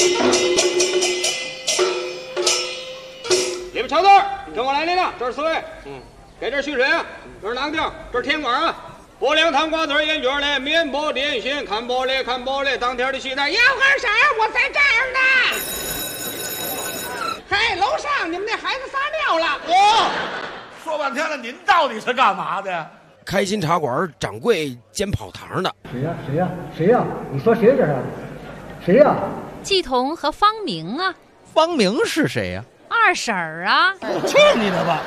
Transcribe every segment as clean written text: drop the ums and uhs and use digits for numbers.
你们小子跟我来领了，这是四位。给这蓄水啊，这是囊丁，这是甜瓜啊。拨凉糖瓜子眼卷嘞，面包点心，看玻璃看玻璃，当天的西单要干啥？我在这儿呢。嘿，楼上你们那孩子撒尿了。 说半天了，您到底是干嘛的？ 开心茶馆掌柜兼跑堂的。 谁呀？你说谁这是？谁呀？ 季彤和方明啊。 方明是谁呀？ 二婶儿啊。 去你的吧！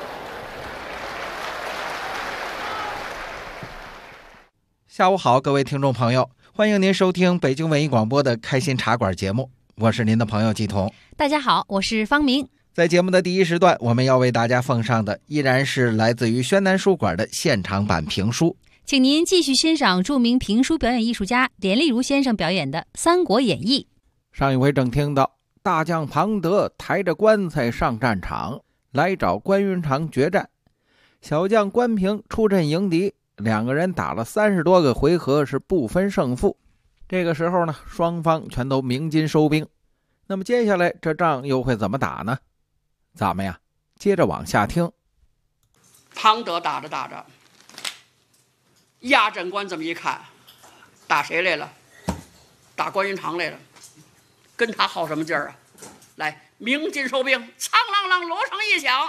下午好，各位听众朋友，欢迎您收听北京文艺广播的开心茶馆节目，我是您的朋友季彤。 大家好，我是方明。 在节目的第一时段，我们要为大家奉上的依然是来自于宣南书馆的现场版评书， 请您继续欣赏著名评书表演艺术家连丽如先生表演的《三国演义》。 上一回正听到大将庞德抬着棺材上战场，来找关云长决战，小将关平出阵迎敌，两个人打了30多个回合，是不分胜负。这个时候呢，双方全都鸣金收兵。那么接下来这仗又会怎么打呢？咱们呀，接着往下听。 庞德打着打着，压阵官这么一看，打谁来了？打关云长来了。跟他耗什么劲儿啊？来，鸣金收兵，苍啷啷锣声一响，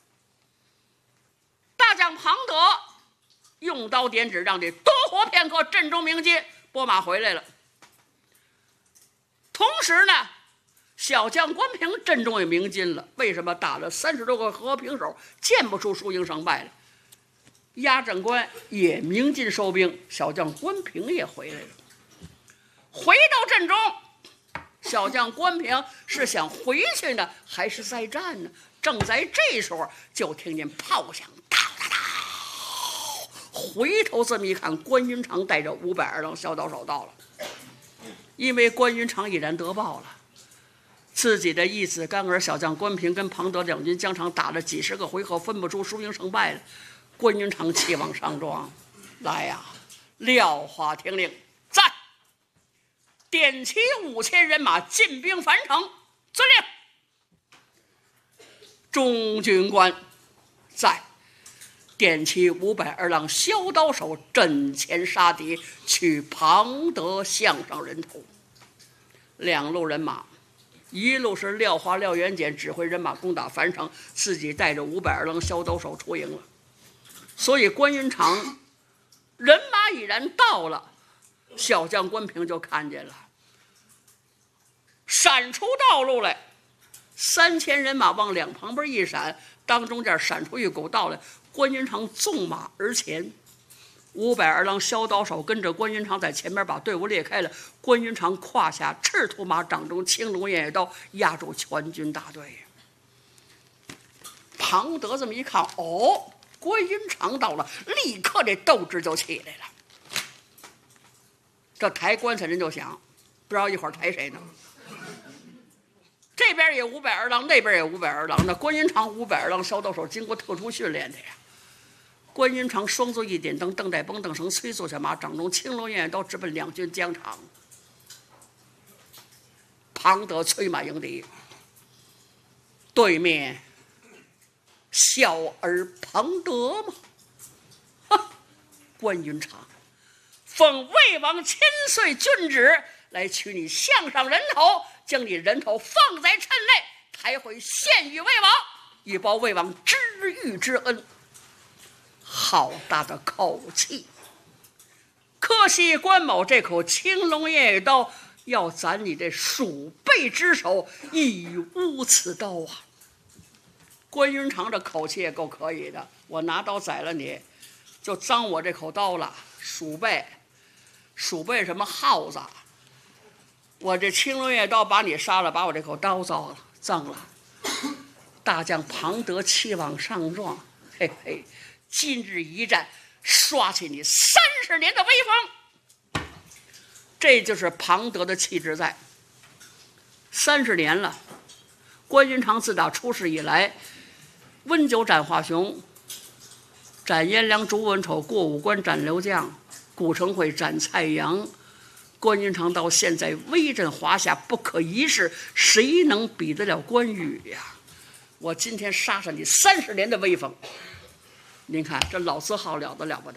大将庞德用刀点指，让你多活片刻，阵中鸣金，拨马回来了。同时呢，小将关平阵中也鸣金了。为什么？打了30多个和平手，见不出输赢胜败来。压阵官也鸣金收兵，小将关平也回来了。回到阵中，小将关平是想回去呢，还是再战呢？正在这时候，就听见炮响，哒哒哒。回头这么一看，关云长带着520郎小刀手到了。因为关云长已然得报了，自己的义子干儿小将关平跟庞德两军疆场打了几10个回合，分不出输赢胜败了。关云长气往上撞，来呀，廖化听令，战！点齐5000人马，进兵樊城，遵令。中军官在，点齐520郎削刀手，阵前杀敌，取庞德项上人头。2路人马，一路是廖化、廖元简指挥人马攻打樊城，自己带着520郎削刀手出营了。所以关云长人马已然到了，小将关平就看见了，闪出道路来，3000人马往两旁边一闪，当中间闪出一股道来，关云长纵马而前，520郎削刀手跟着关云长在前面把队伍裂开了。关云长胯下赤兔马，掌中青龙偃月刀，压住全军大队。庞德这么一看，关云长到了，立刻这斗志就起来了。这抬棺材人就想，不知道一会儿抬谁呢？这边也520郎，那边也520郎。那关云长520郎削刀手经过特殊训练的呀。关云长双足一点灯，蹬带绷蹬绳，催速下马，掌中青龙偃月刀，直奔两军疆场。庞德催马迎敌，对面小儿庞德嘛，关云长奉魏王亲遂郡旨来取你项上人头，将你人头放在谶内，抬回献与魏王，以报魏王知遇之恩。好大的口气！可惜关某这口青龙偃月刀要斩你这鼠辈之手，亦无此刀啊！关云长这口气也够可以的，我拿刀宰了你，就脏我这口刀了。鼠辈什么耗子？我这青龙偃月刀把你杀了，把我这口刀糟了，脏了。大将庞德气往上撞，嘿嘿，今日一战，刷起你30年的威风。这就是庞德的气质在。30年了，关云长自打出世以来，温酒斩华雄，斩颜良、诛文丑，过五关斩刘将，古城会斩蔡阳， 关云长到现在威震华夏，不可一世，谁能比得了关羽呀？我今天杀杀你30年的威风。您看这老字号了得不得？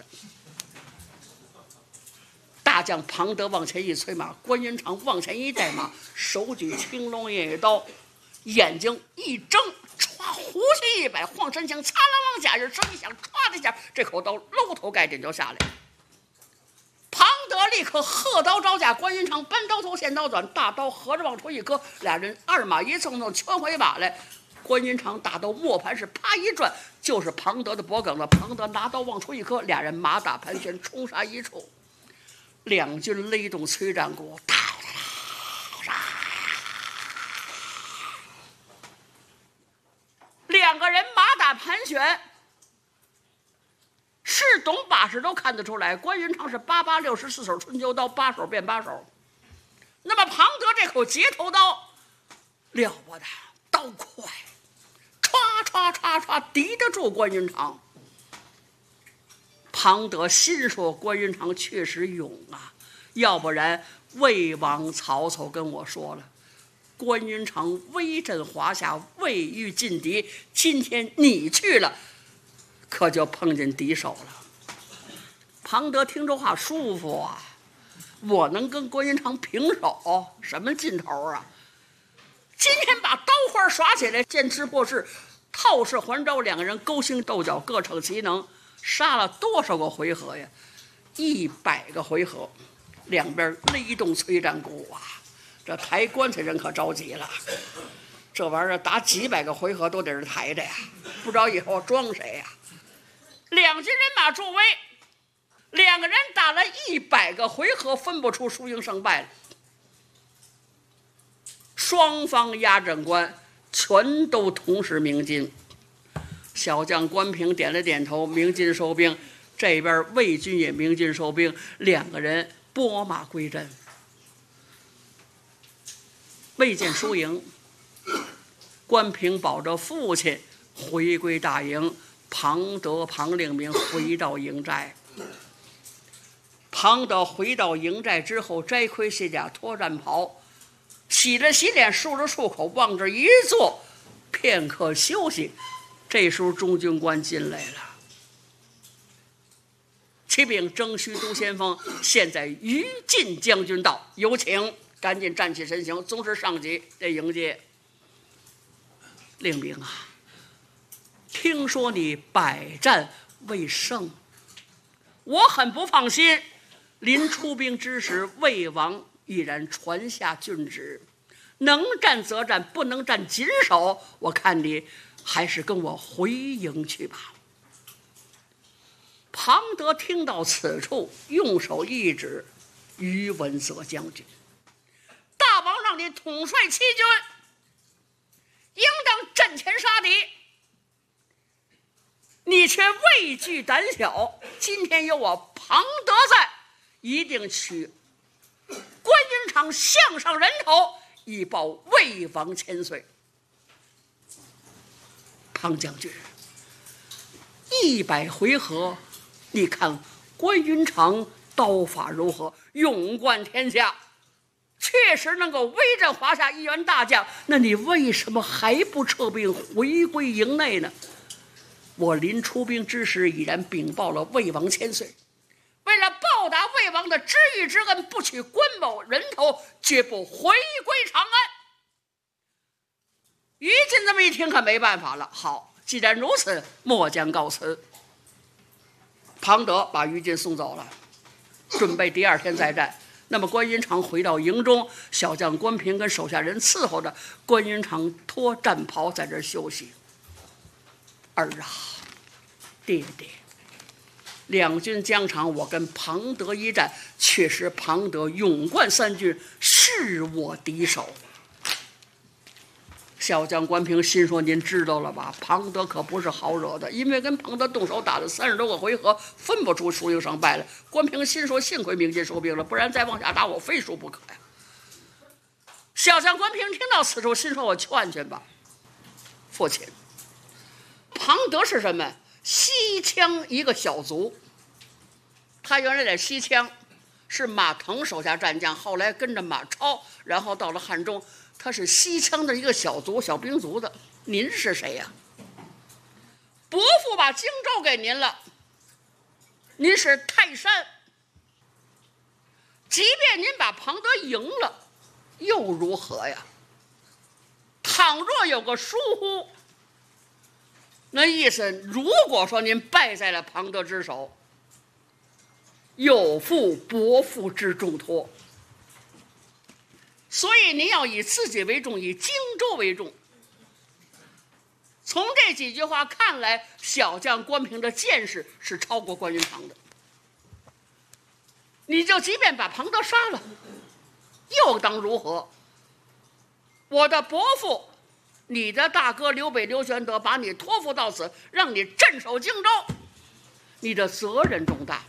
大将庞德往前一催马，关云长往前一带马，手举青龙偃月刀，眼睛一睁，歘，胡须一摆，晃身枪，擦啷啷假人声一响，歘的一下，这口刀搂头盖顶就下来。庞德立刻喝刀招架，关云长搬刀头线刀转，大刀合着往出一搁，俩人二马一蹭蹭圈回马来。关云长大刀磨盘是啪一转，就是庞德的脖梗子。庞德拿刀往出一磕，俩人马打盘旋，冲杀一处。两军勒动催战鼓，两个人马打盘旋，是懂把式都看得出来。关云长是864手春秋刀，8手变8手。那么庞德这口截头刀了不得，刀快，歘歘歘歘，敌得住关云长。庞德心说关云长确实勇啊，要不然魏王曹操跟我说了，关云长威震华夏，未遇劲敌，今天你去了，可就碰见敌手了。庞德听这话舒服啊，我能跟关云长平手，什么劲头啊？今天把刀花耍起来，剑持破势，套式环招，两个人勾心斗角，各逞其能，杀了多少个回合呀？100个回合，两边勒动催战鼓啊！这抬棺材人可着急了，这玩意儿打几百个回合都得是抬着呀，不知道以后装谁呀？两军人马助威，两个人打了100个回合，分不出输赢胜败了。双方压阵官全都同时鸣金，小将关平点了点头，鸣金收兵。这边魏军也鸣金收兵，两个人拨马归阵。未见输赢，关平保着父亲回归大营，庞德、庞令明回到营寨。庞德回到营寨之后，摘盔卸甲，脱战袍，洗了洗脸，漱了漱口，往这一坐，片刻休息。这时候中军官进来了，启禀征须都先锋，现在于禁将军到，有请。赶紧站起身形，宗师上级得迎接。令明啊，听说你百战未胜，我很不放心。临出兵之时，魏王已然传下郡旨，能战则战，不能战谨守。我看你还是跟我回营去吧。庞德听到此处，用手一指于文泽将军，大王让你统帅7军，应当阵前杀敌，你却畏惧胆小。今天有我庞德在，一定取关云长项上人头，以报魏王千岁。庞将军，100回合，你看关云长刀法如何？勇冠天下，确实能够威震华夏一员大将，那你为什么还不撤兵回归营内呢？我临出兵之时已然禀报了魏王千岁，为了报答魏王的知遇之恩，不取关某人头，绝不回归长安。于禁这么一听，可没办法了。好，既然如此，末将告辞。庞德把于禁送走了，准备第2天再战。那么关云长回到营中，小将关平跟手下人伺候着，关云长脱战袍在这休息。儿啊，爹爹，两军疆场，我跟庞德一战，确实庞德勇冠3军，是我敌手。小将关平心说：“您知道了吧？庞德可不是好惹的，因为跟庞德动手打了30多个回合，分不出输赢胜败来。”关平心说：“幸亏鸣金收兵了，不然再往下打，我非输不可呀。”小将关平听到此处，心说：“我劝劝吧，父亲。庞德是什么？西羌一个小卒，他原来在西羌， 是马腾手下战将，后来跟着马超，然后到了汉中，他是西羌的一个小兵卒的。您是谁呀？伯父把荆州给您了，您是泰山。即便您把庞德赢了，又如何呀？倘若有个疏忽，那意思，如果说您败在了庞德之手，有负伯父之重托，所以您要以自己为重，以荆州为重。从这几句话看来，小将关平的见识是超过关云长的。你就即便把庞德杀了，又当如何？我的伯父，你的大哥刘备刘玄德把你托付到此，让你镇守荆州，你的责任重大。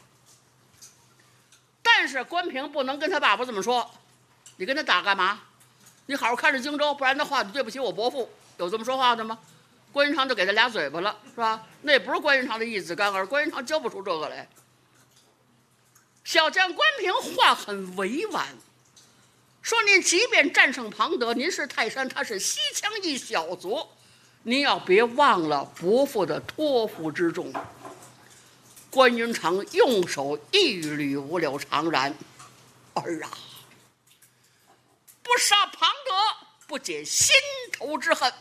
但是关平不能跟他爸爸这么说，你跟他打干嘛？你好好看着荆州，不然的话你对不起我伯父。有这么说话的吗？关云长就给他俩嘴巴了，是吧？那也不是关云长的一子干儿，关云长教不出这个来。小将关平话很委婉，说您即便战胜庞德，您是泰山，他是西羌一小卒，您要别忘了伯父的托付之重。关云长用手一捋五柳长髯，儿啊，不杀庞德，不解心头之恨。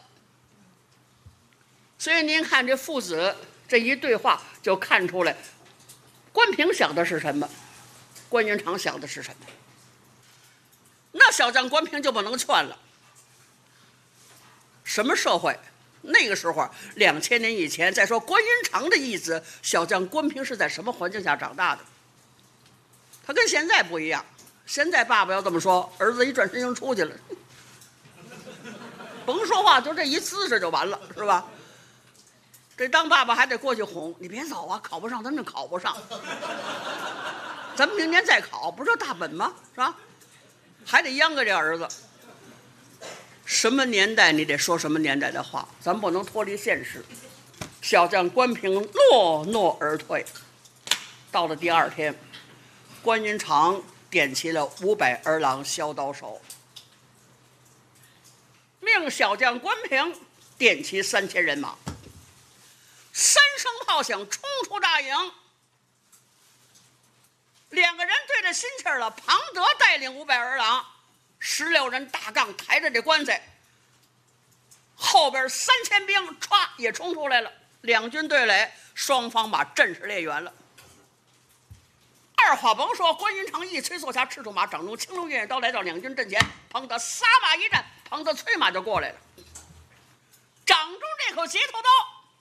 所以您看这父子这一对话，就看出来关平想的是什么，关云长想的是什么。那小将关平就不能劝了。什么社会？那个时候2000年以前，再说关云长的义子小将关平是在什么环境下长大的？他跟现在不一样。现在爸爸要这么说，儿子一转身就出去了，甭说话，就这一姿势就完了，是吧？这当爸爸还得过去哄，你别走啊，考不上咱就考不上，咱们明年再考，不是大本吗？是吧？还得央个这儿子。什么年代你得说什么年代的话，咱不能脱离现实。小将关平落寞而退。到了第二天，关云长点齐了500儿郎削刀手，命小将关平点齐3000人马，三声炮响，冲出大营。两个人对着心气儿了。庞德带领500儿郎，16人大杠抬着这棺材，后边3000兵歘也冲出来了。两军对垒，双方马阵势列圆了。二话甭说，关云长一催坐下，赤兔马，掌中青龙偃月刀来到两军阵前。庞德撒马一战，庞德催马就过来了，掌中这口截头刀，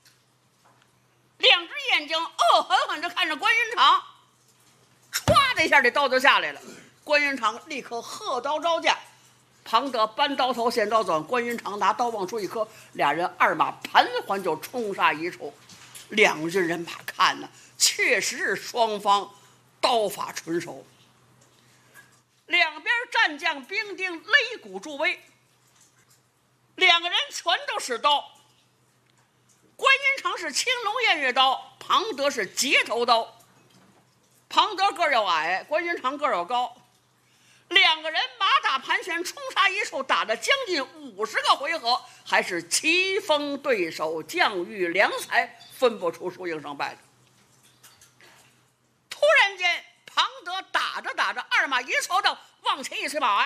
两只眼睛恶狠狠地看着关云长，歘的一下，这刀就下来了。关云长立刻喝刀招架，庞德搬刀头现刀短，关云长拿刀往出一磕，俩人二马盘桓就冲杀一处。两军人马看呢，确实是双方刀法纯熟，两边战将兵丁擂鼓助威，两个人全都是刀。关云长是青龙偃月刀，庞德是截头刀。庞德个儿要矮，关云长个儿要高，两个人马打盘旋，冲杀一处，打了将近50个回合，还是棋逢对手，将遇良才，分不出输赢胜败的。突然间，庞德打着打着，二马一凑到，往前一催马，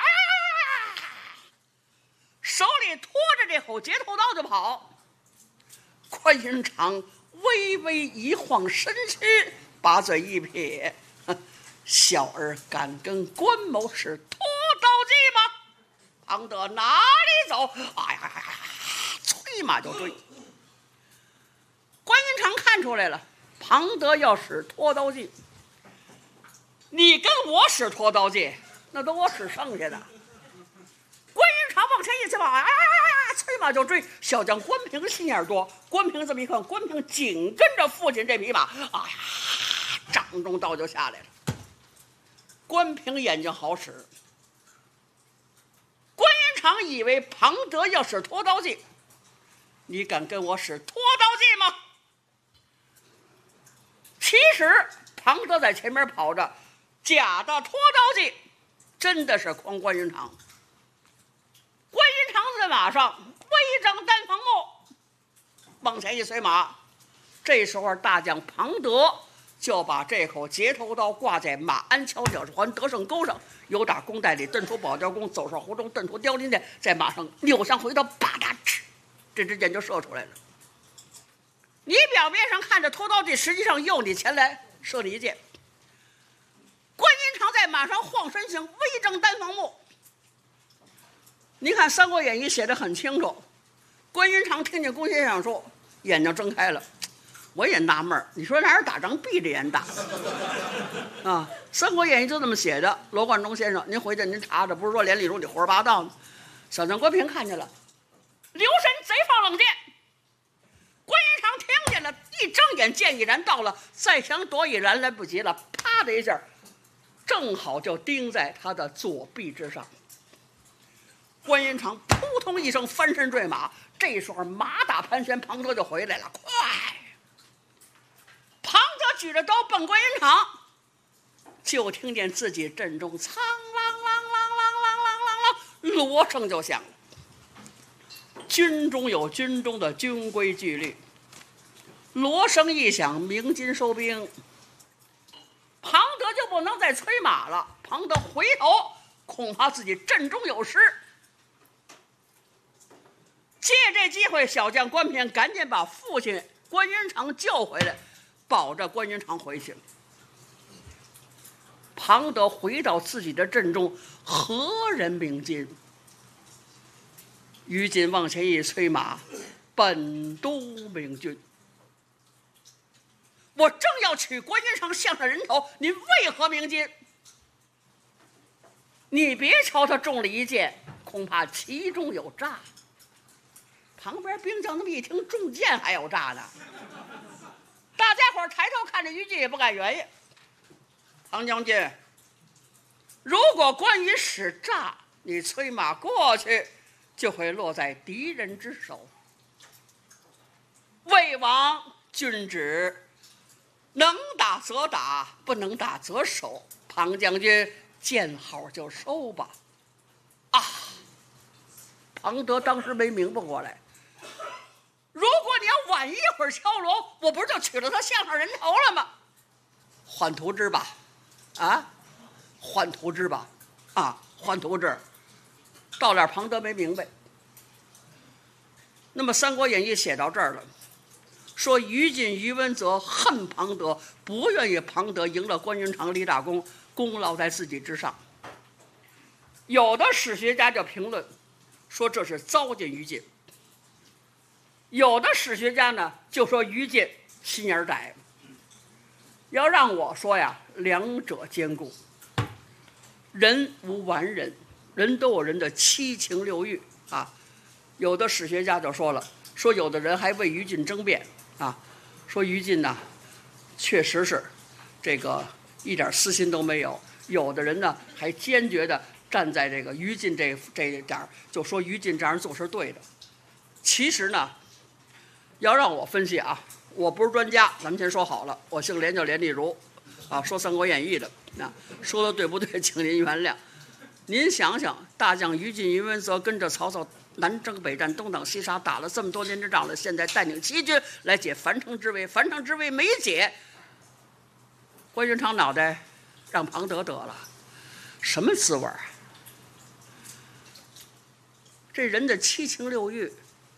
手里拖着这口截头刀就跑。关云长微微一晃身躯，把嘴一撇，小儿敢跟关某使拖刀计吗？庞德哪里走？催马就追。关云长看出来了，庞德要使拖刀计，你跟我使拖刀计，那都我使剩下的。关云长往前一催马，催马就追。小将关平心眼多，关平这么一看，关平紧跟着父亲这匹马，掌中刀就下来了。关平眼睛好使，关云长以为庞德要使拖刀计，你敢跟我使拖刀计吗？其实庞德在前面跑着， 假的拖刀计真的是诓关云长。关云长在马上威整单房木，往前一催马，这时候大将庞德就把这口截头刀挂在马鞍桥脚环得胜钩上，由打弓带里蹬出保雕弓，走上湖中蹬出雕鳞剑，在马上扭向回刀，啪嗒哧，这支箭就射出来了。你表面上看着拖刀计，实际上诱你前来射你一箭。关云长在马上晃身形，威震单房木。你看《三国演义》写得很清楚，关云长听见公先生说，眼睛睁开了。我也纳闷儿，你说哪人打仗闭着眼打啊？《三国演义》就这么写的。罗贯中先生，您回去您查查，不是说连丽如你胡说八道呢。小将关平看见了，留神贼放冷箭。关云长听见了，一睁眼箭已然到了，再想躲已然来不及了，啪的一下，正好就钉在他的左臂之上。关云长扑通一声翻身坠马，这时候马打盘旋，庞德就回来了，快！庞德举着刀奔关云长，就听见自己阵中苍啷啷啷啷啷啷啷，锣声就响了。军中有军中的军规纪律，锣声一响，鸣金收兵。庞德就不能再催马了，庞德回头恐怕自己阵中有失。借这机会，小将关平赶紧把父亲关云长救回来，保着关云长回去了。庞德回到自己的阵中，何人鸣金？于禁往前一催马，本都明君。我正要取关云长项上人头，您为何鸣金？你别瞧他中了一箭，恐怕其中有诈。旁边兵将那么一听，中箭还有诈呢。大家伙抬头看着于禁，也不敢原因。庞将军，如果关羽使诈，你催马过去，就会落在敌人之手。魏王君旨，能打则打，不能打则守。庞将军见好就收吧。啊！庞德当时没明白过来，如果你要晚一会儿敲锣，我不是就取了他项上人头了吗？缓图之吧，啊，缓图之吧，啊，缓图之。到了庞德没明白。那么《三国演义》写到这儿了，说于禁、于文泽恨庞德，不愿意庞德赢了关云长立大功，功劳在自己之上。有的史学家就评论说这是糟践于禁，有的史学家呢就说于禁心眼窄。要让我说呀，两者兼顾。人无完人，人都有人的七情六欲啊。有的史学家就说了，说有的人还为于禁争辩啊，说于禁呢确实是这个一点私心都没有。有的人呢还坚决的站在这个于禁这点，就说于禁这样做是对的。其实呢，要让我分析啊，我不是专家，咱们先说好了，我姓连，叫连丽如，啊，说《三国演义》的，啊，说的对不对，请您原谅。您想想，大将于禁、于文泽跟着曹操南征北战，东挡西杀，打了这么多年之仗了，现在带领齐军来解樊城之围，樊城之围没解，关云长脑袋让庞德得了，什么滋味啊？这人的七情六欲，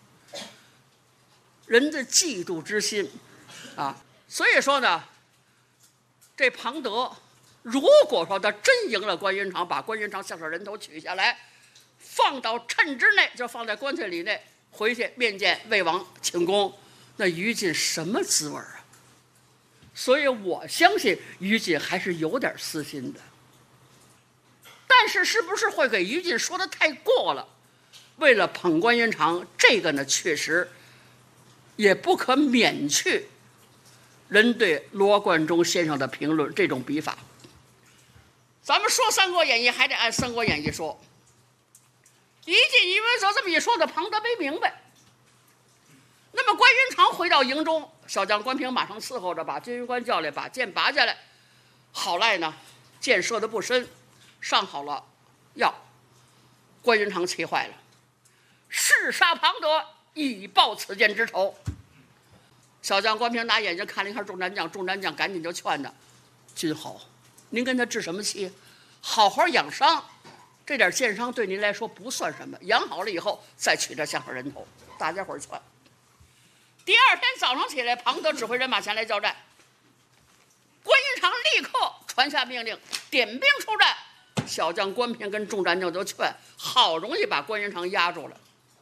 人的嫉妒之心啊，所以说呢，这庞德如果说他真赢了关云长，把关云长项上人头取下来，放到谶之内，就放在棺材里内，回去面见魏王请功，那于禁什么滋味啊？所以我相信于禁还是有点私心的，但是是不是会给于禁说的太过了？为了捧关云长，这个呢确实也不可免去人对罗贯中先生的评论这种笔法。咱们说《三国演义》还得按《三国演义》说。于禁、于文泽这么一说的，庞德没明白。那么关云长回到营中，小将关平马上伺候着，把金云关叫来，把剑拔下来。好赖呢， 箭射得不深，上好了药。关云长气坏了，誓杀庞德，以报此箭之仇。小将关平拿眼睛看了一看众战将，众战将赶紧就劝他：君侯，您跟他置什么气？好好养伤，这点箭伤对您来说不算什么，养好了以后再取这项上人头。大家伙儿劝。第二天早上起来，庞德指挥人马前来交战。关云长立刻传下命令，点兵出战。小将关平跟众战将就劝，好容易把关云长压住了。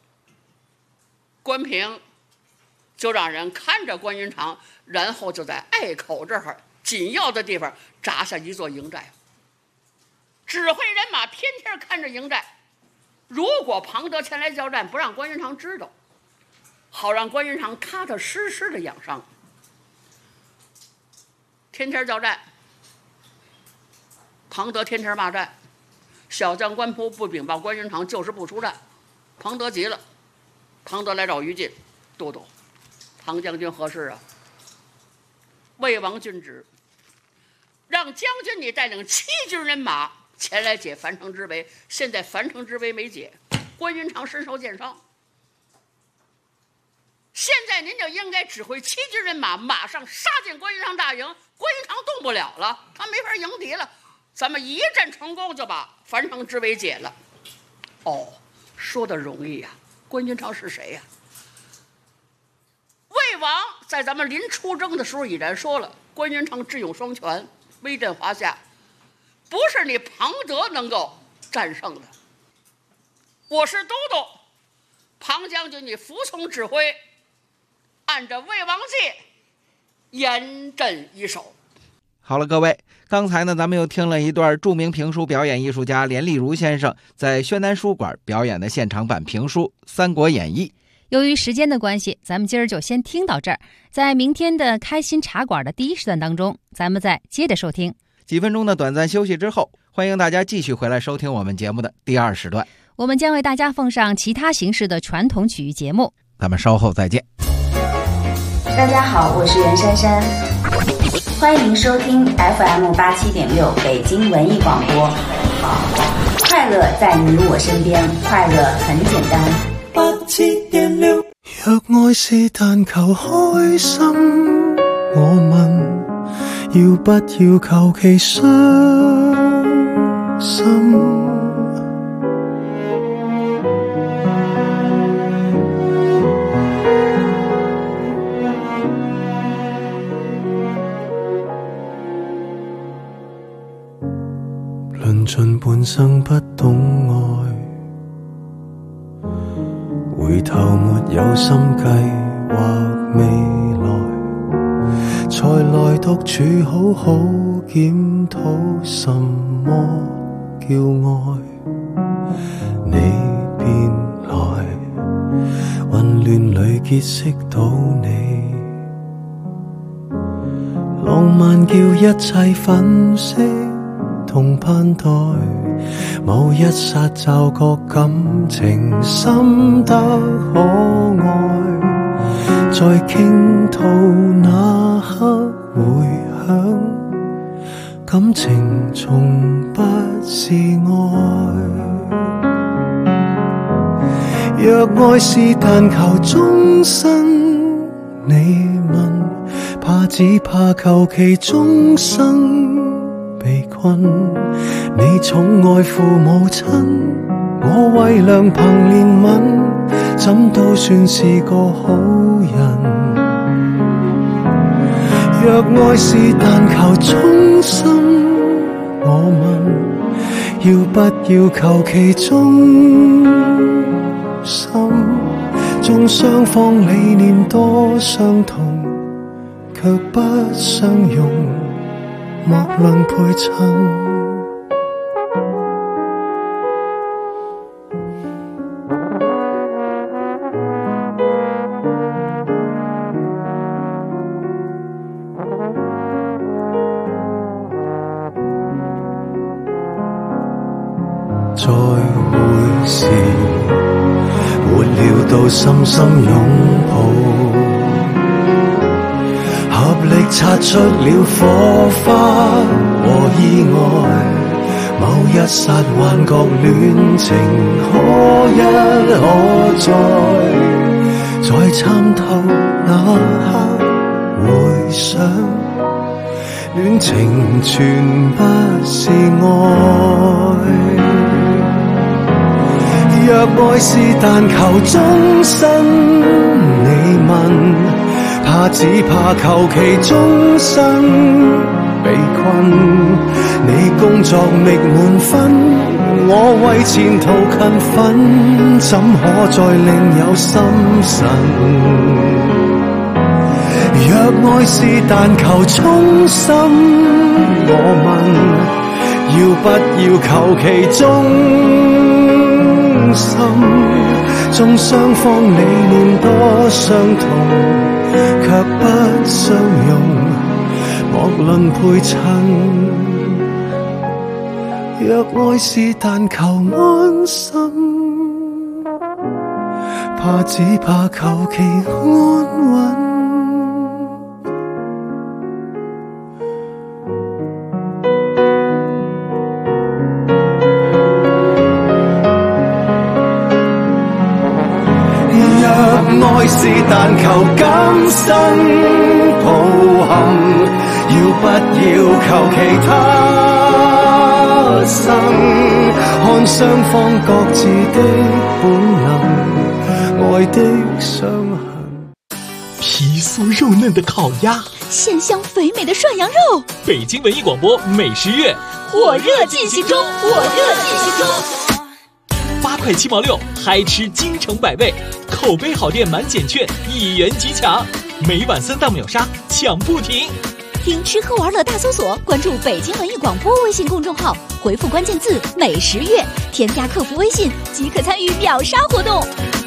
关平就让人看着关云长，然后就在隘口这儿紧要的地方扎下一座营寨。指挥人马天天看着营寨，如果庞德前来交战，不让关云长知道，好让关云长踏踏实实的养伤。天天交战，庞德天天骂战，小将关仆不禀报关云长，就是不出战。庞德急了，庞德来找于禁，都督，庞将军何事啊？魏王郡旨，让将军你带领7军人马前来解樊城之围，现在樊城之围没解，关云长身受箭伤，现在您就应该指挥7军人马马上杀进关云长大营，关云长动不了了，他没法迎敌了，咱们一战成功就把樊城之围解了。哦，说的容易呀，关云长是谁呀？魏王在咱们临出征的时候已然说了，关云长智勇双全，威震华夏，不是你庞德能够战胜的。我是都督，庞将军你服从指挥，按照魏王计严阵以守。 好了，各位，刚才呢，咱们又听了一段著名评书表演艺术家连丽如先生在宣南书馆表演的现场版评书《三国演义》。 由于时间的关系，咱们今儿就先听到这儿。在明天的开心茶馆的第一时段当中，咱们再接着收听。 几分钟的短暂休息之后，欢迎大家继续回来收听我们节目的第2时段。 我们将为大家奉上其他形式的传统曲艺节目。 咱们稍后再见。 大家好，我是袁姗姗，欢迎收听 FM87.6 北京文艺广播。快乐在你我身边，快樂很簡單。 87.6若愛是但求開心，我問要不要求其傷心？論盡半生不懂愛，回頭沒有心計劃未來，才來獨處好好檢討什麼叫愛。你便來，混亂裏結識到你，浪漫叫一切粉飾同盼待，某一剎驟覺感情深得可愛，在傾吐那刻回響，感情從不是愛。若愛是但求終身，你問怕只怕求其終生被困，你寵愛父母親，我為良朋憐憫，怎都算是個好人。若愛是但求衷心，我問要不要求其忠心，縱雙方理念多相同，卻不相容，莫論配襯。再會時，沒料到深深擁抱，合力擦出了火花和意外，某一剎幻覺戀情可一可再，在參透那刻回想，戀情全不是愛。若愛是但求終身，你問，怕只怕求其終生被困。你工作覓滿分，我為前途勤奮，怎可再另有心神？若愛是但求衷心，我問，要不要求其忠心？縱雙方理念多相同，卻不相容，莫論配襯。若愛是但求安心，只怕求其安穩。愛是但求今生抱憾，要不要求其他生？看雙方各自的本能，愛的傷痕。 皮酥肉嫩的烤鸭， 鲜香肥美的涮羊肉。 北京文艺广播美食月火热进行中，火热进行中。 8块7毛6，嗨吃京城百味，口碑好店满减券1元即抢，每晚3档秒杀，抢不停。 听吃喝玩乐大搜索，关注北京文艺广播微信公众号，回复关键字美食月，添加客服微信即可参与秒杀活动。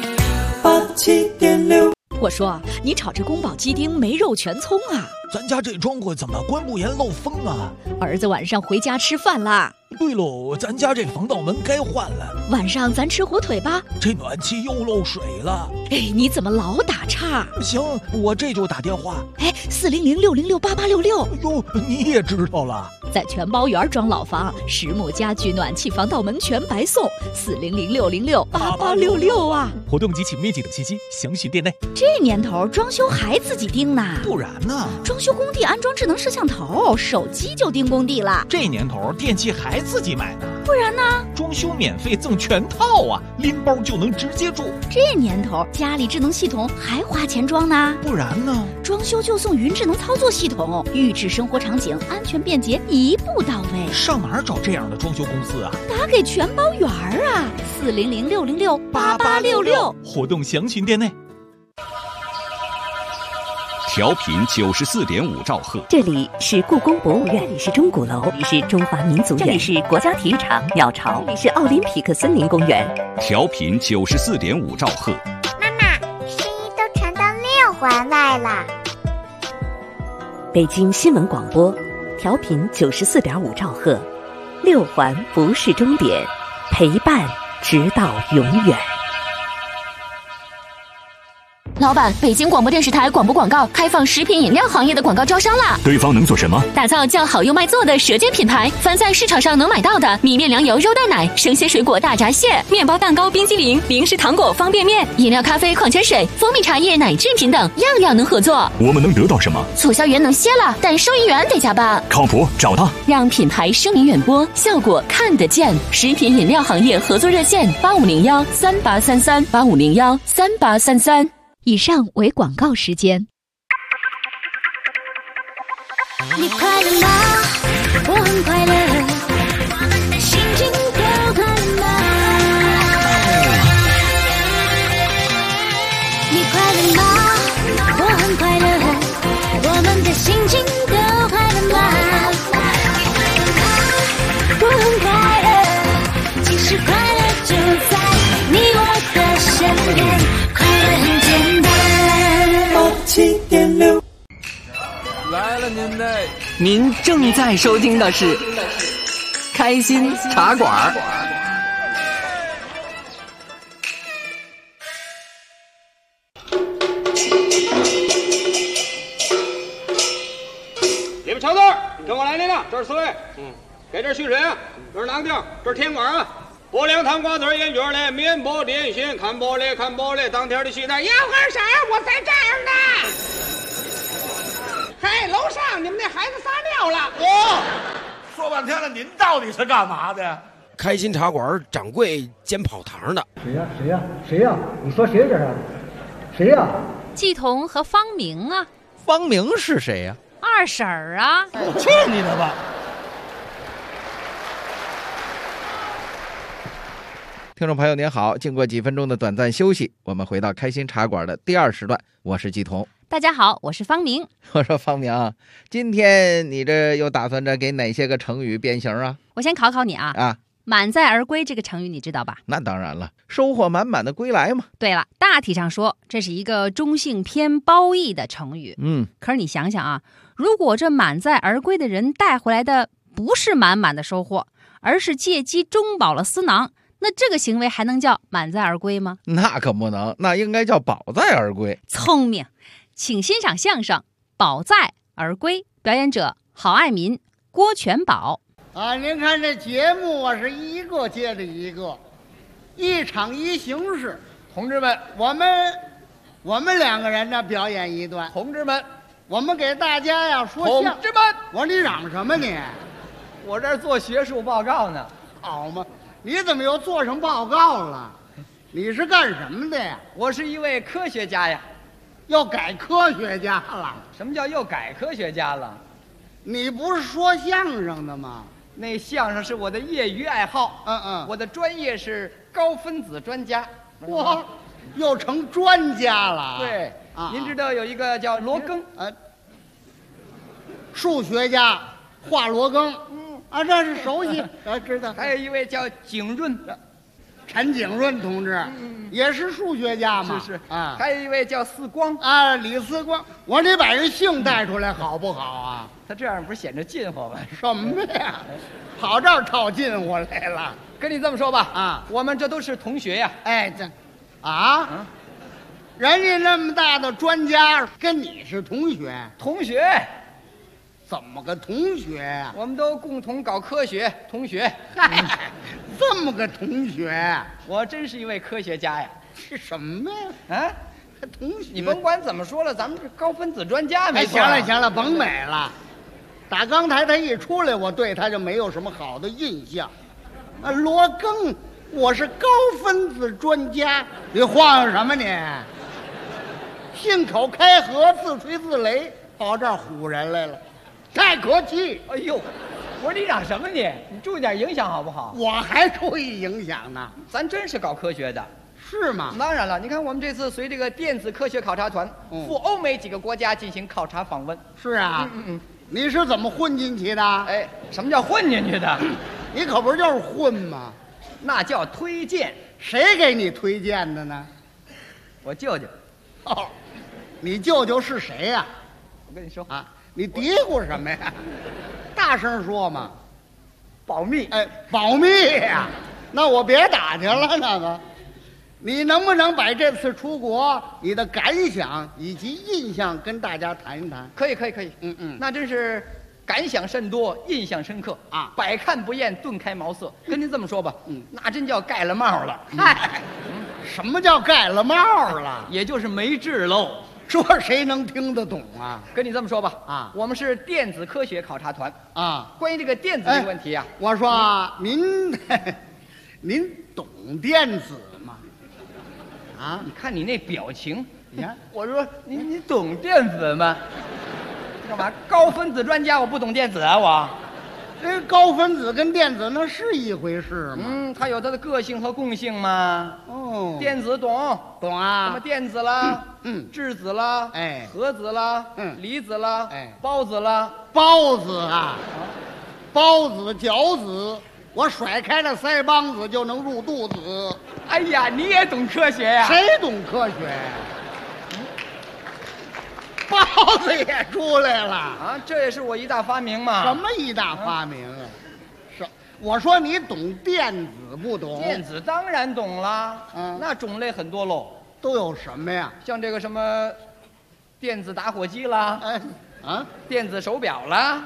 87.6， 我说你炒这宫保鸡丁没肉全葱啊？ 咱家这庄稼怎么关不严漏风啊？ 儿子晚上回家吃饭啦。 对喽，咱家这防盗门该换了。 晚上咱吃火腿吧。 这暖气又漏水了。 哎，你怎么老打岔？ 行，我这就打电话。 哎，400-606-8866。 哟，你也知道了。 在全包园装老房，10亩家具、暖气、防盗门全白送。400-606-8866啊！ 活动及启用面积等信息详询店内。 这年头装修还自己盯呢？ 不然呢？ 装修工地安装智能摄像头，手机就盯工地了。 这年头电器还自己买呢？ 不然呢？ 装修免费赠全套啊，拎包就能直接住。 这年头家里智能系统还花钱装呢？ 不然呢？ 装修就送云智能操作系统，预制生活场景，安全便捷，一步到位。 上哪儿找这样的装修公司啊？ 打给全包园啊，400-606-8866。 活动详询店内。 调频94.5兆赫， 这里是故宫博物院，这里是钟鼓楼，这里是中华民族园，这里是国家体育场鸟巢，这里是奥林匹克森林公园。 调频94.5兆赫。 妈妈，声音都传到6环外了。 北京新闻广播，调频94.5兆赫，6环不是终点，陪伴直到永远。 老板，北京广播电视台广播广告开放食品饮料行业的广告招商啦！ 对方能做什么？ 打造叫好又卖座的舌尖品牌，凡在市场上能买到的米面粮油肉蛋奶、生鲜水果大闸蟹、面包蛋糕、冰激凌、零食糖果、方便面、饮料、咖啡、矿泉水、蜂蜜茶叶、奶制品等，样样能合作。 我们能得到什么？ 促销员能歇了，但收银员得加班。 靠谱，找他， 让品牌声名远播，效果看得见。食品饮料行业合作热线8501-3833，8501-3833。 以上为广告时间。 你快乐吗？我很快乐，心情都快乐吗？你快乐吗？我很快乐，我们的心情都快乐吗？我很快乐，其实快乐就在你我的身边，快乐很简单。 87.6， 来了您嘞！您正在收听的是开心茶馆。 这是水，给这蓄水啊，这是囊丁，这是甜瓜啊。拨两糖瓜子烟卷嘞，面包点心，看玻璃看玻璃，当天的西单要干啥？我在这儿呢。嘿，楼上你们那孩子撒尿了。 说半天了，您到底是干嘛的？ 开心茶馆掌柜兼跑堂的。 谁呀？谁呀？谁呀？你说谁这是？谁呀？ 季彤和方明啊。 方明是谁呀？ 二婶儿啊。 去你的吧！ 听众朋友您好，经过几分钟的短暂休息，我们回到开心茶馆的第二时段，我是季彤。 大家好，我是方明。 我说方明，今天你这又打算着给哪些个成语变形啊？ 我先考考你啊。满载而归这个成语你知道吧？ 那当然了，收获满满的归来嘛。 对了，大体上说，这是一个中性偏褒义的成语。可是你想想啊，如果这满载而归的人带回来的不是满满的收获，而是借机中饱了私囊，那这个行为还能叫满载而归吗？ 那可不能，那应该叫饱载而归。 聪明，请欣赏相声《饱载而归》，表演者郝爱民、郭全宝。 您看这节目啊，是一个接着一个，一场一形式。 同志们， 我们两个人呢表演一段。 同志们， 我们给大家呀说相声。 同志们， 我说你嚷什么你？ 我这儿做学术报告呢。 好嘛，你怎么又做上报告了？你是干什么的呀？ 我是一位科学家呀。 又改科学家了？ 什么叫又改科学家了？ 你不是说相声的吗？ 那相声是我的业余爱好。我的专业是高分子专家。 哇，又成专家了。 对，您知道有一个叫罗庚， 数学家画罗庚。这是熟悉，知道。 还有一位叫景润， 陈景润同志，也是数学家嘛。 是还有一位叫四光李四光。我说你把人姓带出来好不好啊？ 他这样不是显着近乎吗？ 什么呀？跑这儿套近乎来了？ 跟你这么说吧，我们这都是同学呀。 人家那么大的专家，跟你是同学？ 同学。 怎么个同学呀？ 我们都共同搞科学，同学。 这么个同学， 我真是一位科学家呀。 是什么呀？同学， 你甭管怎么说了，咱们是高分子专家，没错。 行了，甭美了。打刚才他一出来，我对他就没有什么好的印象。罗庚，我是高分子专家，你晃悠什么你？信口开河，自吹自擂，跑这儿唬人来了。太可气！ 哎呦，我说你嚷什么你？你注意点影响好不好？ 我还注意影响呢。 咱真是搞科学的， 是吗？ 当然了，你看我们这次随这个电子科学考察团赴欧美几个国家进行考察访问。 是啊，你是怎么混进去的？ 什么叫混进去的？ 你可不是就是混吗？ 那叫推荐。 谁给你推荐的呢？ 我舅舅。 你舅舅是谁呀？ 我跟你说你嘀咕什么呀？大声说嘛， 保密。 保密呀！那我别打去了。那个，你能不能把这次出国你的感想以及印象跟大家谈一谈？ 可以。那真是感想甚多，印象深刻百看不厌，顿开茅塞。跟您这么说吧，那真叫盖了帽了。 什么叫盖了帽了？ 也就是没治喽。 这谁能听得懂啊？ 跟你这么说吧，我们是电子科学考察团关于这个电子这个问题我说您懂电子吗？ 你看你那表情，你看，我说你懂电子吗？干嘛？高分子专家，我不懂电子啊，我。 这高分子跟电子那是一回事吗？ 它有它的个性和共性嘛。电子懂啊， 什么电子啦，质子啦，核子啦，离子啦，孢子啦， 孢子啊，孢子、角子，我甩开了腮帮子就能入肚子。 哎呀，你也懂科学呀？ 谁懂科学呀？包子也出来了这也是我一大发明嘛。 什么一大发明啊？我说你懂电子不懂？ 电子当然懂啦。那种类很多喽。 都有什么呀？ 像这个什么电子打火机啦，电子手表啦，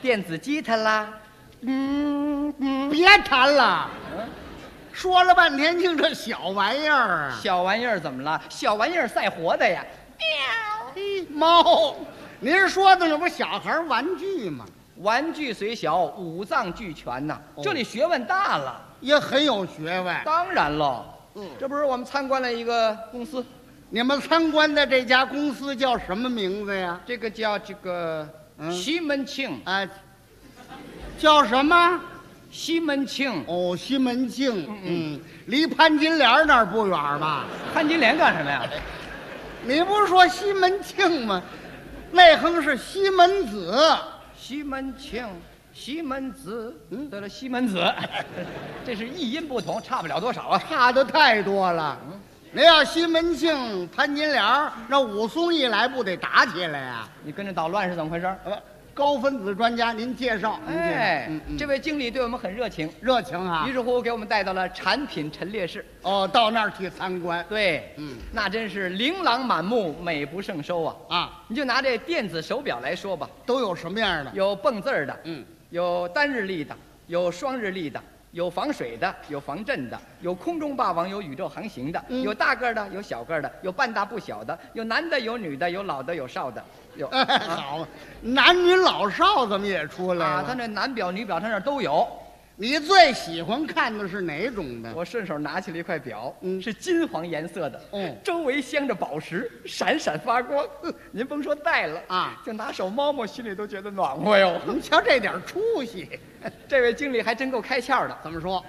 电子吉他啦。 别弹了。说了半天就这小玩意儿啊！ 小玩意儿怎么了？小玩意儿赛活的呀！ 猫，您说的这不小孩玩具吗？ 玩具虽小，五脏俱全呐。这里学问大了， 也很有学问。 当然喽，这不是我们参观了一个公司， 你们参观的这家公司叫什么名字呀？ 这个叫西门庆啊，叫什么？ 西门庆。 哦，西门庆。离潘金莲那儿不远吧？ 潘金莲干什么呀？ 你不是说西门庆吗？那横是西门子。 西门庆，西门子，对了，西门子，这是译音不同，差不了多少啊， 差的太多了。那要西门庆、潘金莲，那武松一来不得打起来呀？ 你跟着捣乱是怎么回事？ 高分子专家，您介绍。 这位经理对我们很热情， 热情啊！ 于是乎给我们带到了产品陈列室。 哦，到那儿去参观。 对，那真是琳琅满目，美不胜收啊！ 啊， 你就拿这电子手表来说吧， 都有什么样的？ 有蹦字儿的，有单日历的，有双日历的。有防水的，有防震的，有空中霸王，有宇宙航行的，有大个的，有小个的，有半大不小的，有男的，有女的，有老的，有少的，有。 好，男女老少怎么也出来了？ 他那男表、女表，他那都有。 你最喜欢看的是哪种的？ 我顺手拿起了一块表，是金黄颜色的，周围镶着宝石，闪闪发光。您甭说戴了啊，就拿手摸摸，心里都觉得暖和哟。 您瞧这点出息， 这位经理还真够开窍的。 怎么说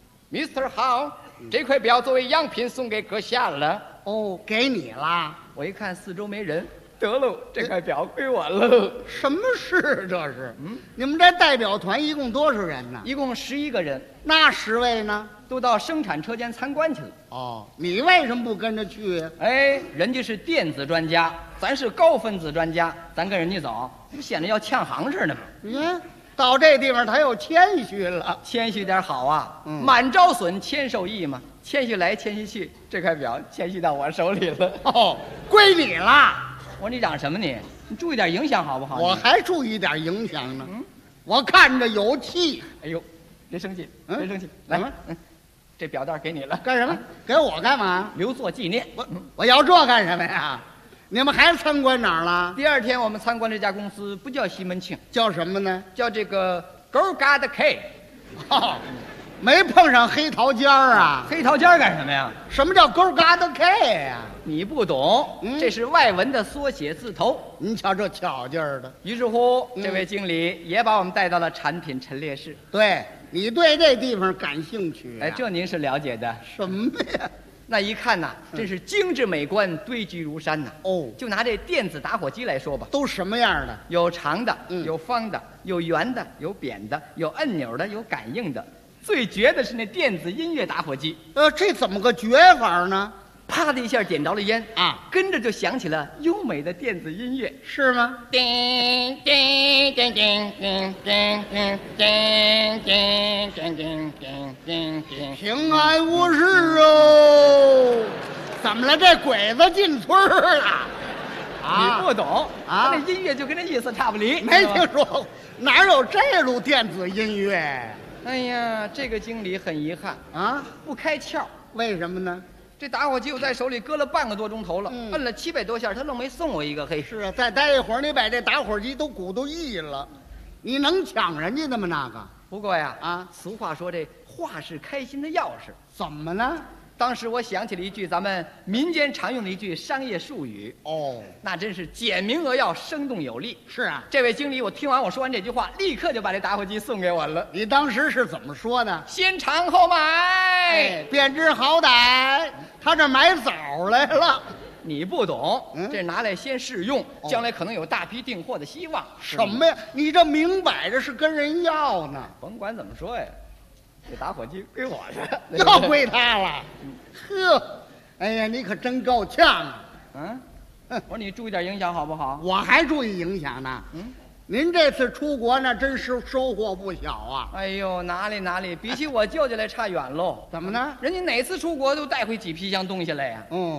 ？Mr. 好，这块表作为样品送给阁下了。 哦，给你啦。 我一看四周没人。得喽，这块表归我了。 什么事这是？你们这代表团一共多少人呢？ 一共11个人。 那10位呢？ 都到生产车间参观去了。 哦，你为什么不跟着去呀？ 哎，人家是电子专家，咱是高分子专家，咱跟人家走，不显得要呛行似的吗？ 到这地方他又谦虚了， 谦虚点好啊。满招损，谦受益嘛。谦虚来，谦虚去，这块表谦虚到我手里了。 哦，归你了。 我说你嚷什么你？你注意点影响好不好？ 我还注意点影响呢。我看着有气。 哎呦，别生气，别生气。来，这表带给你了。 干什么？给我干嘛？ 留作纪念。 我要这干什么呀？你们还参观哪儿了？ 第2天我们参观这家公司，不叫西门庆， 叫什么呢？ 叫这个 Go-Gard K。 没碰上黑桃尖儿啊？ 黑桃尖儿干什么呀？ 什么叫 Go-Gard K 呀？ 你不懂，这是外文的缩写字头。 您瞧这巧劲儿的。 于是乎，这位经理也把我们带到了产品陈列室。 对，你对这地方感兴趣啊？ 哎，这您是了解的。 什么呀？ 那一看呐，真是精致美观，堆积如山呐。 哦， 就拿这电子打火机来说吧， 都什么样的？ 有长的，有方的，有圆的，有扁的，有按钮的，有感应的。最绝的是那电子音乐打火机。 这怎么个绝法呢？ 啪的一下点着了烟啊， 跟着就响起了优美的电子音乐， 是吗？ 叮叮叮叮叮叮叮叮叮叮叮叮叮， 平安无事哦。怎么了？这鬼子进村了？ 你不懂啊？那音乐就跟这意思差不离。 没听说过，哪有这路电子音乐？ 哎呀，这个经理很遗憾啊， 不开窍。 为什么呢？ 这打火机我在手里搁了半个多钟头了，摁了700多下，他愣没送我一个。嘿， 是啊，再待一会儿，你把这打火机都鼓捣溢了，你能抢人家的吗？那个。 不过呀，俗话说这话是开心的钥匙， 怎么呢？ 当时我想起了一句咱们民间常用的一句商业术语，那真是简明扼要，生动有力。 是啊， 这位经理，我听完我说完这句话，立刻就把这打火机送给我了。 你当时是怎么说的？ 先尝后买， 便知好歹。他这买枣来了。 你不懂，这拿来先试用，将来可能有大批订货的希望。 什么呀？你这明摆着是跟人要呢。 甭管怎么说呀，这打火机归我了， 又归他了。呵，哎呀，你可真够呛啊！ 我说你注意点影响好不好？ 我还注意影响呢。您这次出国那真是收获不小啊！ 哎呦，哪里，比起我舅舅来差远喽。 怎么呢？ 人家哪次出国都带回几皮箱东西来呀。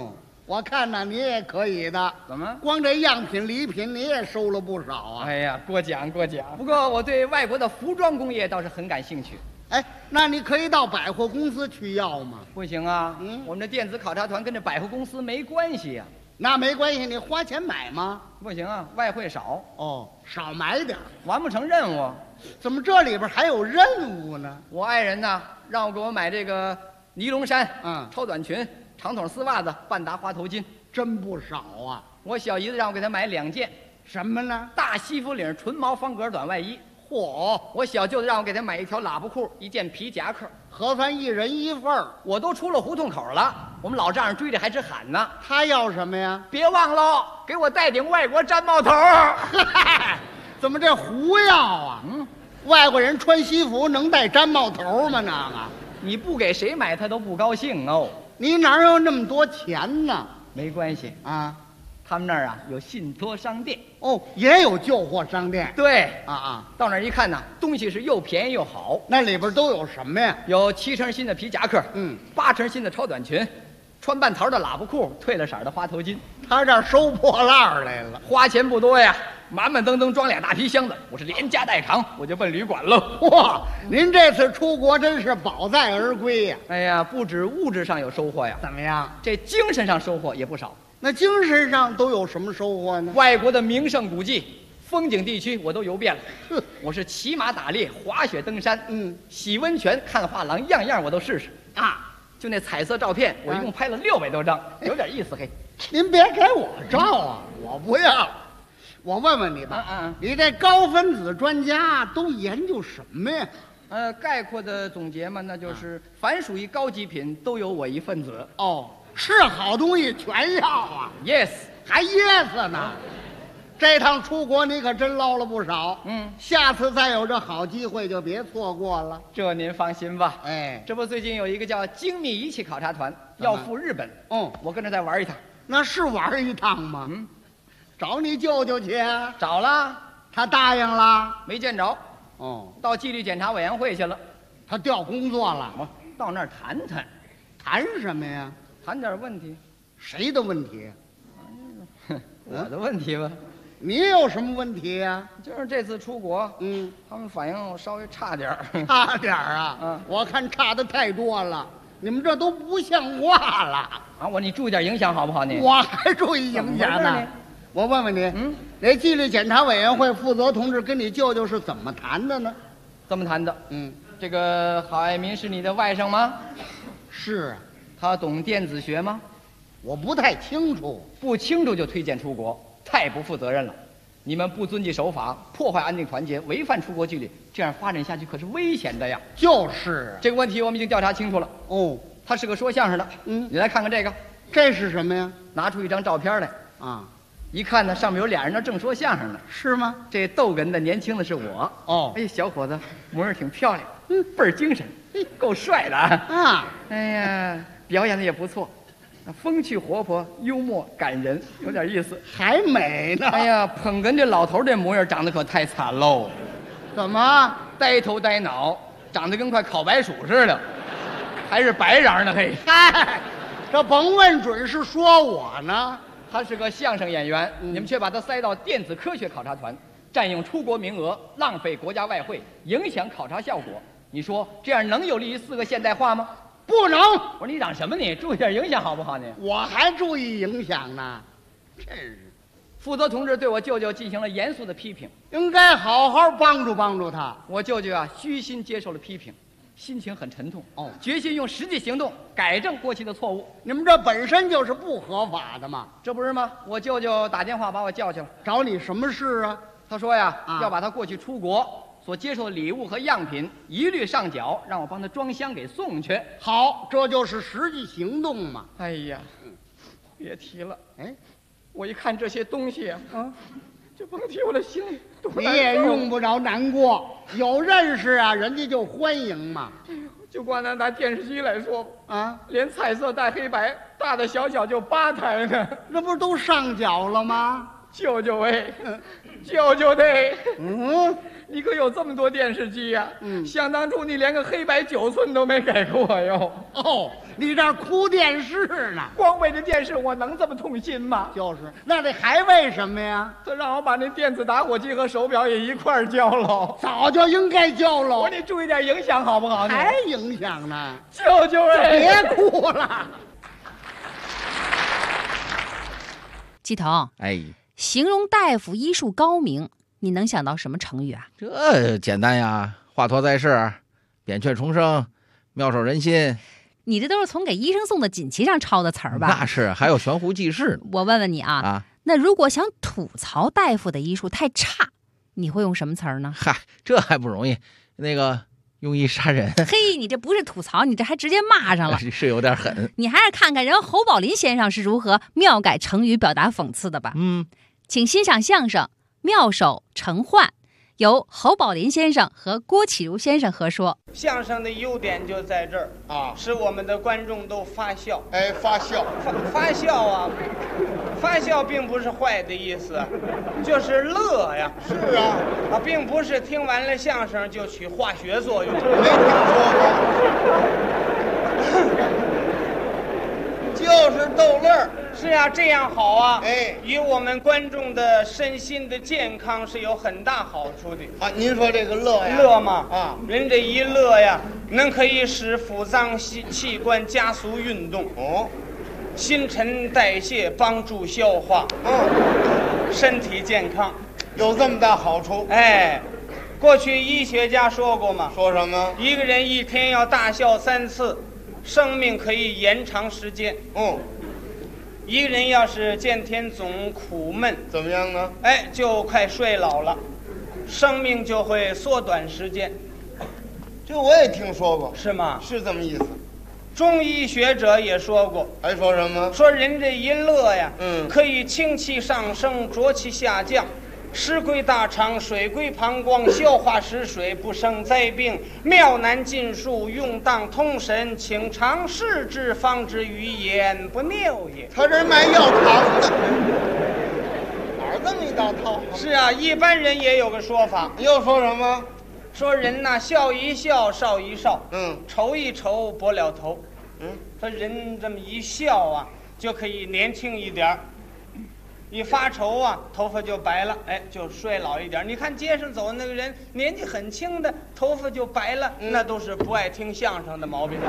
我看呢，你也可以的。 怎么？ 光这样品礼品你也收了不少啊！ 哎呀，过奖过奖。不过我对外国的服装工业倒是很感兴趣。 哎，那你可以到百货公司去要吗？ 不行啊，我们这电子考察团跟这百货公司没关系呀。 那没关系，你花钱买吗？ 不行啊，外汇少。 哦，少买点， 完不成任务。 怎么这里边还有任务呢？ 我爱人呢，让我给我买这个尼龙衫、超短裙、长筒丝袜子、半打花头巾， 真不少啊。 我小姨子让我给她买2件， 什么呢？ 大西服领纯毛方格短外衣。 嚯！ 我小舅子让我给他买1条喇叭裤，1件皮夹克， 核算1人1份儿。 我都出了胡同口了，我们老丈人追着还直喊呢。 他要什么呀？ 别忘喽，给我戴顶外国毡帽头。 怎么这胡要啊？外国人穿西服能戴毡帽头吗？那个， 你不给谁买他都不高兴哦。 你哪有那么多钱呢？ 没关系啊。 他们那儿啊有信托商店哦，也有旧货商店。 对到那儿一看呢，东西是又便宜又好。 那里边都有什么呀？ 有7成新的皮夹克，8成新的超短裙，穿半桃的喇叭裤，褪了色的花头巾。 他这儿收破烂来了， 花钱不多呀，满满登登装2大皮箱子，我是连家带扛，我就奔旅馆喽。 哇，您这次出国真是保载而归呀！ 哎呀，不止物质上有收获呀， 怎么样？ 这精神上收获也不少。 那精神上都有什么收获呢？ 外国的名胜古迹、风景地区我都游遍了。我是骑马打猎、滑雪登山，洗温泉、看画廊，样样我都试试啊。就那彩色照片，我一共拍了600多张，有点意思嘿。 您别给我照啊，我不要。我问问你吧，你这高分子专家都研究什么呀？ 概括的总结嘛，那就是凡属于高级品都有我一份子。 哦。是好东西全要啊 ，yes， 还 yes 呢。这趟出国你可真捞了不少，下次再有这好机会就别错过了。 这您放心吧。 哎， 这不最近有一个叫精密仪器考察团要赴日本，我跟着再玩一趟。 那是玩一趟吗？找你舅舅去啊？ 找了， 他答应了， 没见着。到纪律检查委员会去了， 他调工作了。 我到那儿谈谈， 谈什么呀？ 谈点问题。 谁的问题？ 我的问题吧。 你有什么问题呀？ 就是这次出国，他们反应稍微差点儿。 差点儿啊？我看差的太多了。你们这都不像话了啊！你注意点影响好不好？你我还注意影响呢。我问问你，那纪律检查委员会负责同志跟你舅舅是怎么谈的呢？ 怎么谈的？这个郝爱民是你的外甥吗？ 是啊。 他懂电子学吗？ 我不太清楚。 不清楚就推荐出国，太不负责任了。你们不遵纪守法，破坏安定团结，违反出国纪律，这样发展下去可是危险的呀。 就是这个问题我们已经调查清楚了。他是个说相声的。你来看看这个， 这是什么呀？ 拿出一张照片来啊， 一看呢，上面有俩人那正说相声呢。 是吗？ 这逗哏的年轻的是我。哎，小伙子模样挺漂亮，倍儿精神，够帅的啊。哎呀，表演的也不错，风趣活泼，幽默感人，有点意思， 还美呢。 哎呀，捧哏这老头这模样长得可太惨喽。 怎么？ 呆头呆脑，长得跟块烤白薯似的，还是白瓤呢。嘿， 嗨，这甭问准是说我呢。 他是个相声演员，你们却把他塞到电子科学考察团，占用出国名额，浪费国家外汇，影响考察效果。你说这样能有利于4个现代化吗？ 不能！ 我说你嚷什么你？注意点影响好不好你？ 我还注意影响呢，真是。 负责同志对我舅舅进行了严肃的批评， 应该好好帮助帮助他。 我舅舅啊，虚心接受了批评，心情很沉痛，决心用实际行动改正过去的错误。 你们这本身就是不合法的嘛， 这不是吗？我舅舅打电话把我叫去了， 找你什么事啊？ 他说呀，要把他过去出国所接受的礼物和样品一律上缴，让我帮他装箱给送去。 好，这就是实际行动嘛。 哎呀，别提了。哎，我一看这些东西就甭提我的心里多难受。 你也用不着难过，有认识啊，人家就欢迎嘛。 就光拿电视机来说连彩色带黑白，大的小小就8台呢， 那不是都上缴了吗？ 舅舅哎，舅舅得， 你可有这么多电视机呀？想当初你连个黑白9寸都没给过哟。 哦，你这儿哭电视呢？ 光为这电视，我能这么痛心吗？ 就是，那得还为什么呀？ 他让我把那电子打火机和手表也一块儿交了， 早就应该交了。 我说你注意点影响好不好？ 还影响呢？ 舅舅哎， 别哭了。 季彤， 哎， 形容大夫医术高明，你能想到什么成语啊？ 这简单呀，华佗在世，扁鹊重生，妙手仁心。 你这都是从给医生送的锦旗上抄的词儿吧？ 那是，还有悬壶济世。 我问问你啊，那如果想吐槽大夫的医术太差，你会用什么词儿呢？ 嗨，这还不容易，那个用医杀人。 嘿，你这不是吐槽，你这还直接骂上了， 是有点狠。 你还是看看人侯宝林先生是如何妙改成语表达讽刺的吧。请欣赏相声《妙手成患》，由侯宝林先生和郭启儒先生合说。 相声的优点就在这儿啊，使我们的观众都发笑。 哎，发笑， 发笑啊，发笑并不是坏的意思，就是乐呀。 是啊， 并不是听完了相声就起化学作用。 没听说过。就是逗乐儿。 是啊，这样好啊。 哎， 与我们观众的身心的健康是有很大好处的啊。您说这个乐呀？ 乐嘛， 啊， 人这一乐呀，可以使腑脏器官加速运动。 哦， 新陈代谢，帮助消化。身体健康， 有这么大好处。 哎，过去医学家说过嘛， 说什么？ 一个人一天要大笑3次，生命可以延长时间。一个人要是见天总苦闷， 怎么样呢？ 哎，就快衰老了，生命就会缩短时间。 这我也听说过。 是吗？ 是这么意思。 中医学者也说过。 还说什么？ 说人这一乐呀， 可以清气上升，浊气下降。湿归大肠，水归膀胱，消化食水，不生灾病，妙难尽数，用当通神，请尝试之，方知于言不谬也。 他这卖药糖的，哪儿这么一大套？ 是啊，一般人也有个说法。 又说什么？ 说人呐，笑一笑，少一少，愁一愁，拨了头。说人这么一笑啊，就可以年轻一点儿。一发愁啊，头发就白了，哎，就衰老一点。你看街上走那个人，年纪很轻的，头发就白了，那都是不爱听相声的毛病。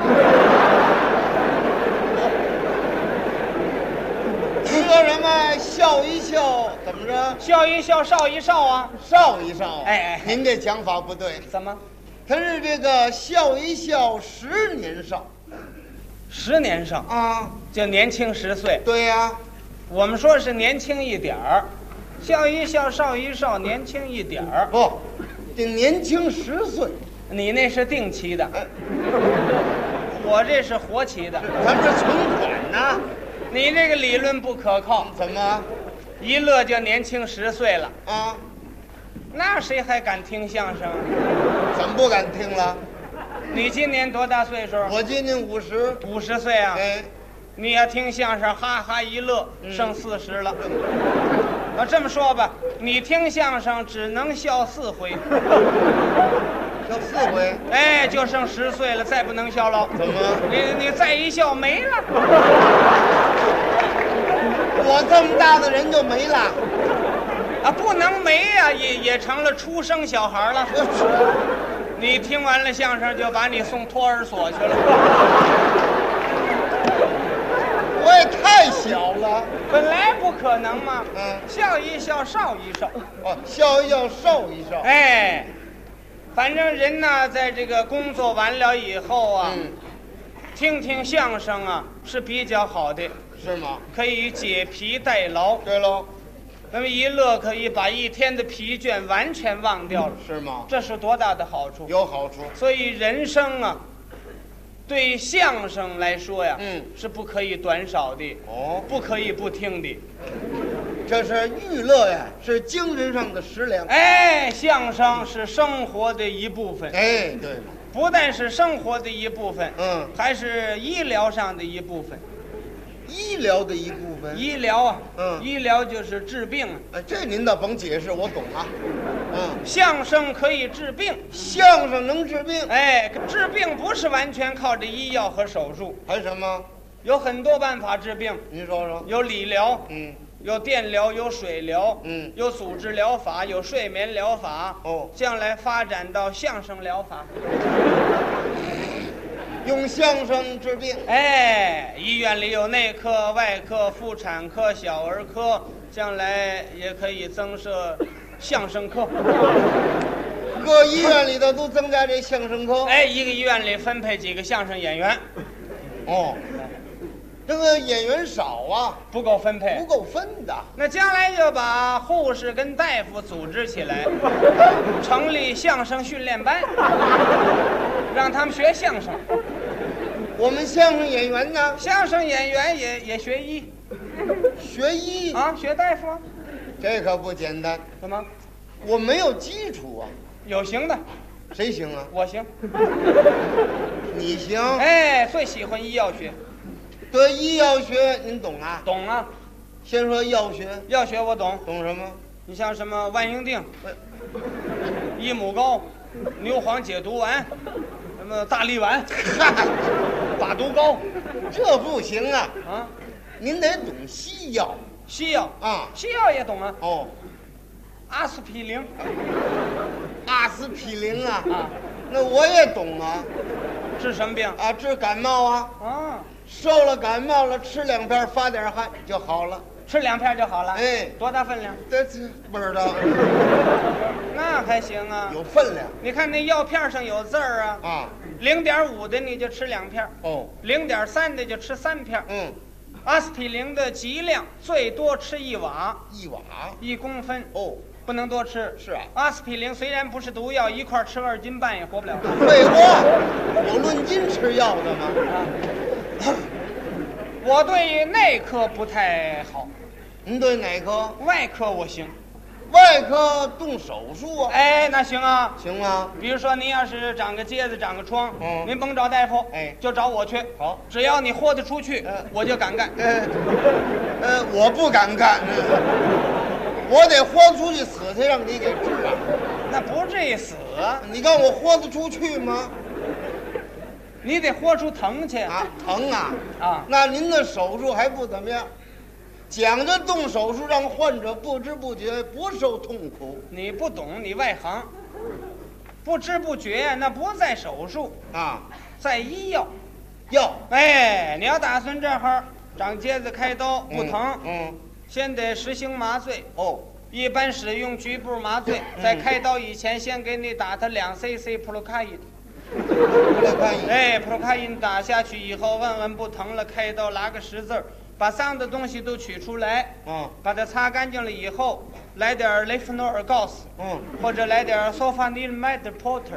说什么笑一笑，怎么着？ 笑一笑，少一少啊， 少一少。 哎， 您这讲法不对。 怎么？ 他是这个笑一笑，10年少 ，10年少啊， 就年轻10岁。 对呀。 我们说是年轻一点儿，笑一笑，少一少，年轻一点儿。 不，得年轻10岁。 你那是定期的，我这是活期的。 咱们是存款呢。 你这个理论不可靠。 怎么？ 一乐就年轻10岁了啊？ 那谁还敢听相声？ 怎么不敢听了？ 你今年多大岁数？ 我今年 50岁啊。 哎。 你要听相声，哈哈一乐，剩40了。这么说吧，你听相声只能笑4回， 笑4回， 哎，就剩10岁了，再不能笑了。 怎么？ 你再一笑没了。 我这么大的人就没了啊？不能没呀，也成了出生小孩了。你听完了相声，就把你送托儿所去了。 我也太小了， 本来不可能嘛。笑一笑，少一少。 笑一笑，少一少。 哎，反正人呢，在这个工作完了以后啊，听听相声啊是比较好的。 是吗？ 可以解疲代劳。 对喽。 那么一乐可以把一天的疲倦完全忘掉了。 是吗？ 这是多大的好处？ 有好处。 所以人生啊，对相声来说呀，是不可以短少的。不可以不听的。 这是娱乐呀，是精神上的食粮。 哎，相声是生活的一部分。 哎，对了， 不但是生活的一部分，还是医疗上的一部分。 医疗的一部分。 医疗啊，医疗就是治病。 哎，这您倒甭解释，我懂啊。 相声可以治病， 相声能治病。 哎，治病不是完全靠着医药和手术， 还什么？ 有很多办法治病。 您说说。 有理疗，有电疗，有水疗，有组织疗法，有睡眠疗法。将来发展到相声疗法。 用相声治病。 哎，医院里有内科、外科、妇产科、小儿科，将来也可以增设相声科。 各医院里头都增加这相声科。 哎，一个医院里分配几个相声演员。 这个演员少啊， 不够分配， 不够分的。 那将来就把护士跟大夫组织起来，成立相声训练班，让他们学相声。 我们相声演员呢？ 相声演员也学医， 学医啊，学大夫啊。 这可不简单。 怎么？ 我没有基础啊。 有行的。 谁行啊？ 我行。 你行？ 哎，最喜欢医药学。 对医药学您懂啊？ 懂啊。 先说药学。 药学我懂。 懂什么？ 你像什么万应锭、益母膏、牛黄解毒丸，什么大力丸、把毒膏， 这不行啊！ 啊， 您得懂西药。 西药啊， 西药也懂啊。 哦， 阿司匹林。 阿司匹林啊！啊，那我也懂啊。 治什么病啊？治感冒啊。 啊。 受了感冒了，吃2片发点汗就好了。 吃2片就好了？ 哎， 多大分量？ 这不知道。 那还行啊， 有分量。 你看那药片上有字儿啊。 啊 ，0.5的你就吃2片。 哦 ，0.3的就吃3片。阿司匹林的剂量最多吃1瓦。 1瓦 ？1公分。 哦。 不能多吃。 是啊， 阿司匹林虽然不是毒药，一块吃2斤半也活不了。 废话，有论斤吃药的吗？ 我对内科不太好。 您对哪科？ 外科我行。 外科动手术啊？ 哎，那行啊。 行啊。 比如说您要是长个疖子、长个疮，您甭找大夫， 哎， 就找我去。 好， 只要你豁得出去，我就敢干。 我不敢干。我得豁出去死去，让你给治啊！ 那不至于死啊！ 你看我豁得出去吗？ 你得豁出疼去啊！疼啊！ 啊！ 那您的手术还不怎么样，讲着动手术，让患者不知不觉不受痛苦。 你不懂，你外行。不知不觉那不在手术啊， 在医药。 药。 哎，你要打算这会长疖子开刀不疼，先得实行麻醉。 哦， 一般使用局部麻醉，在开刀以前先给你打他2cc 普鲁卡因。哎，普鲁卡因打下去以后，问问不疼了，开刀拉个10字，把脏的东西都取出来，把它擦干净了以后，来点雷夫诺尔告诉，或者来点索法尼麦德波特，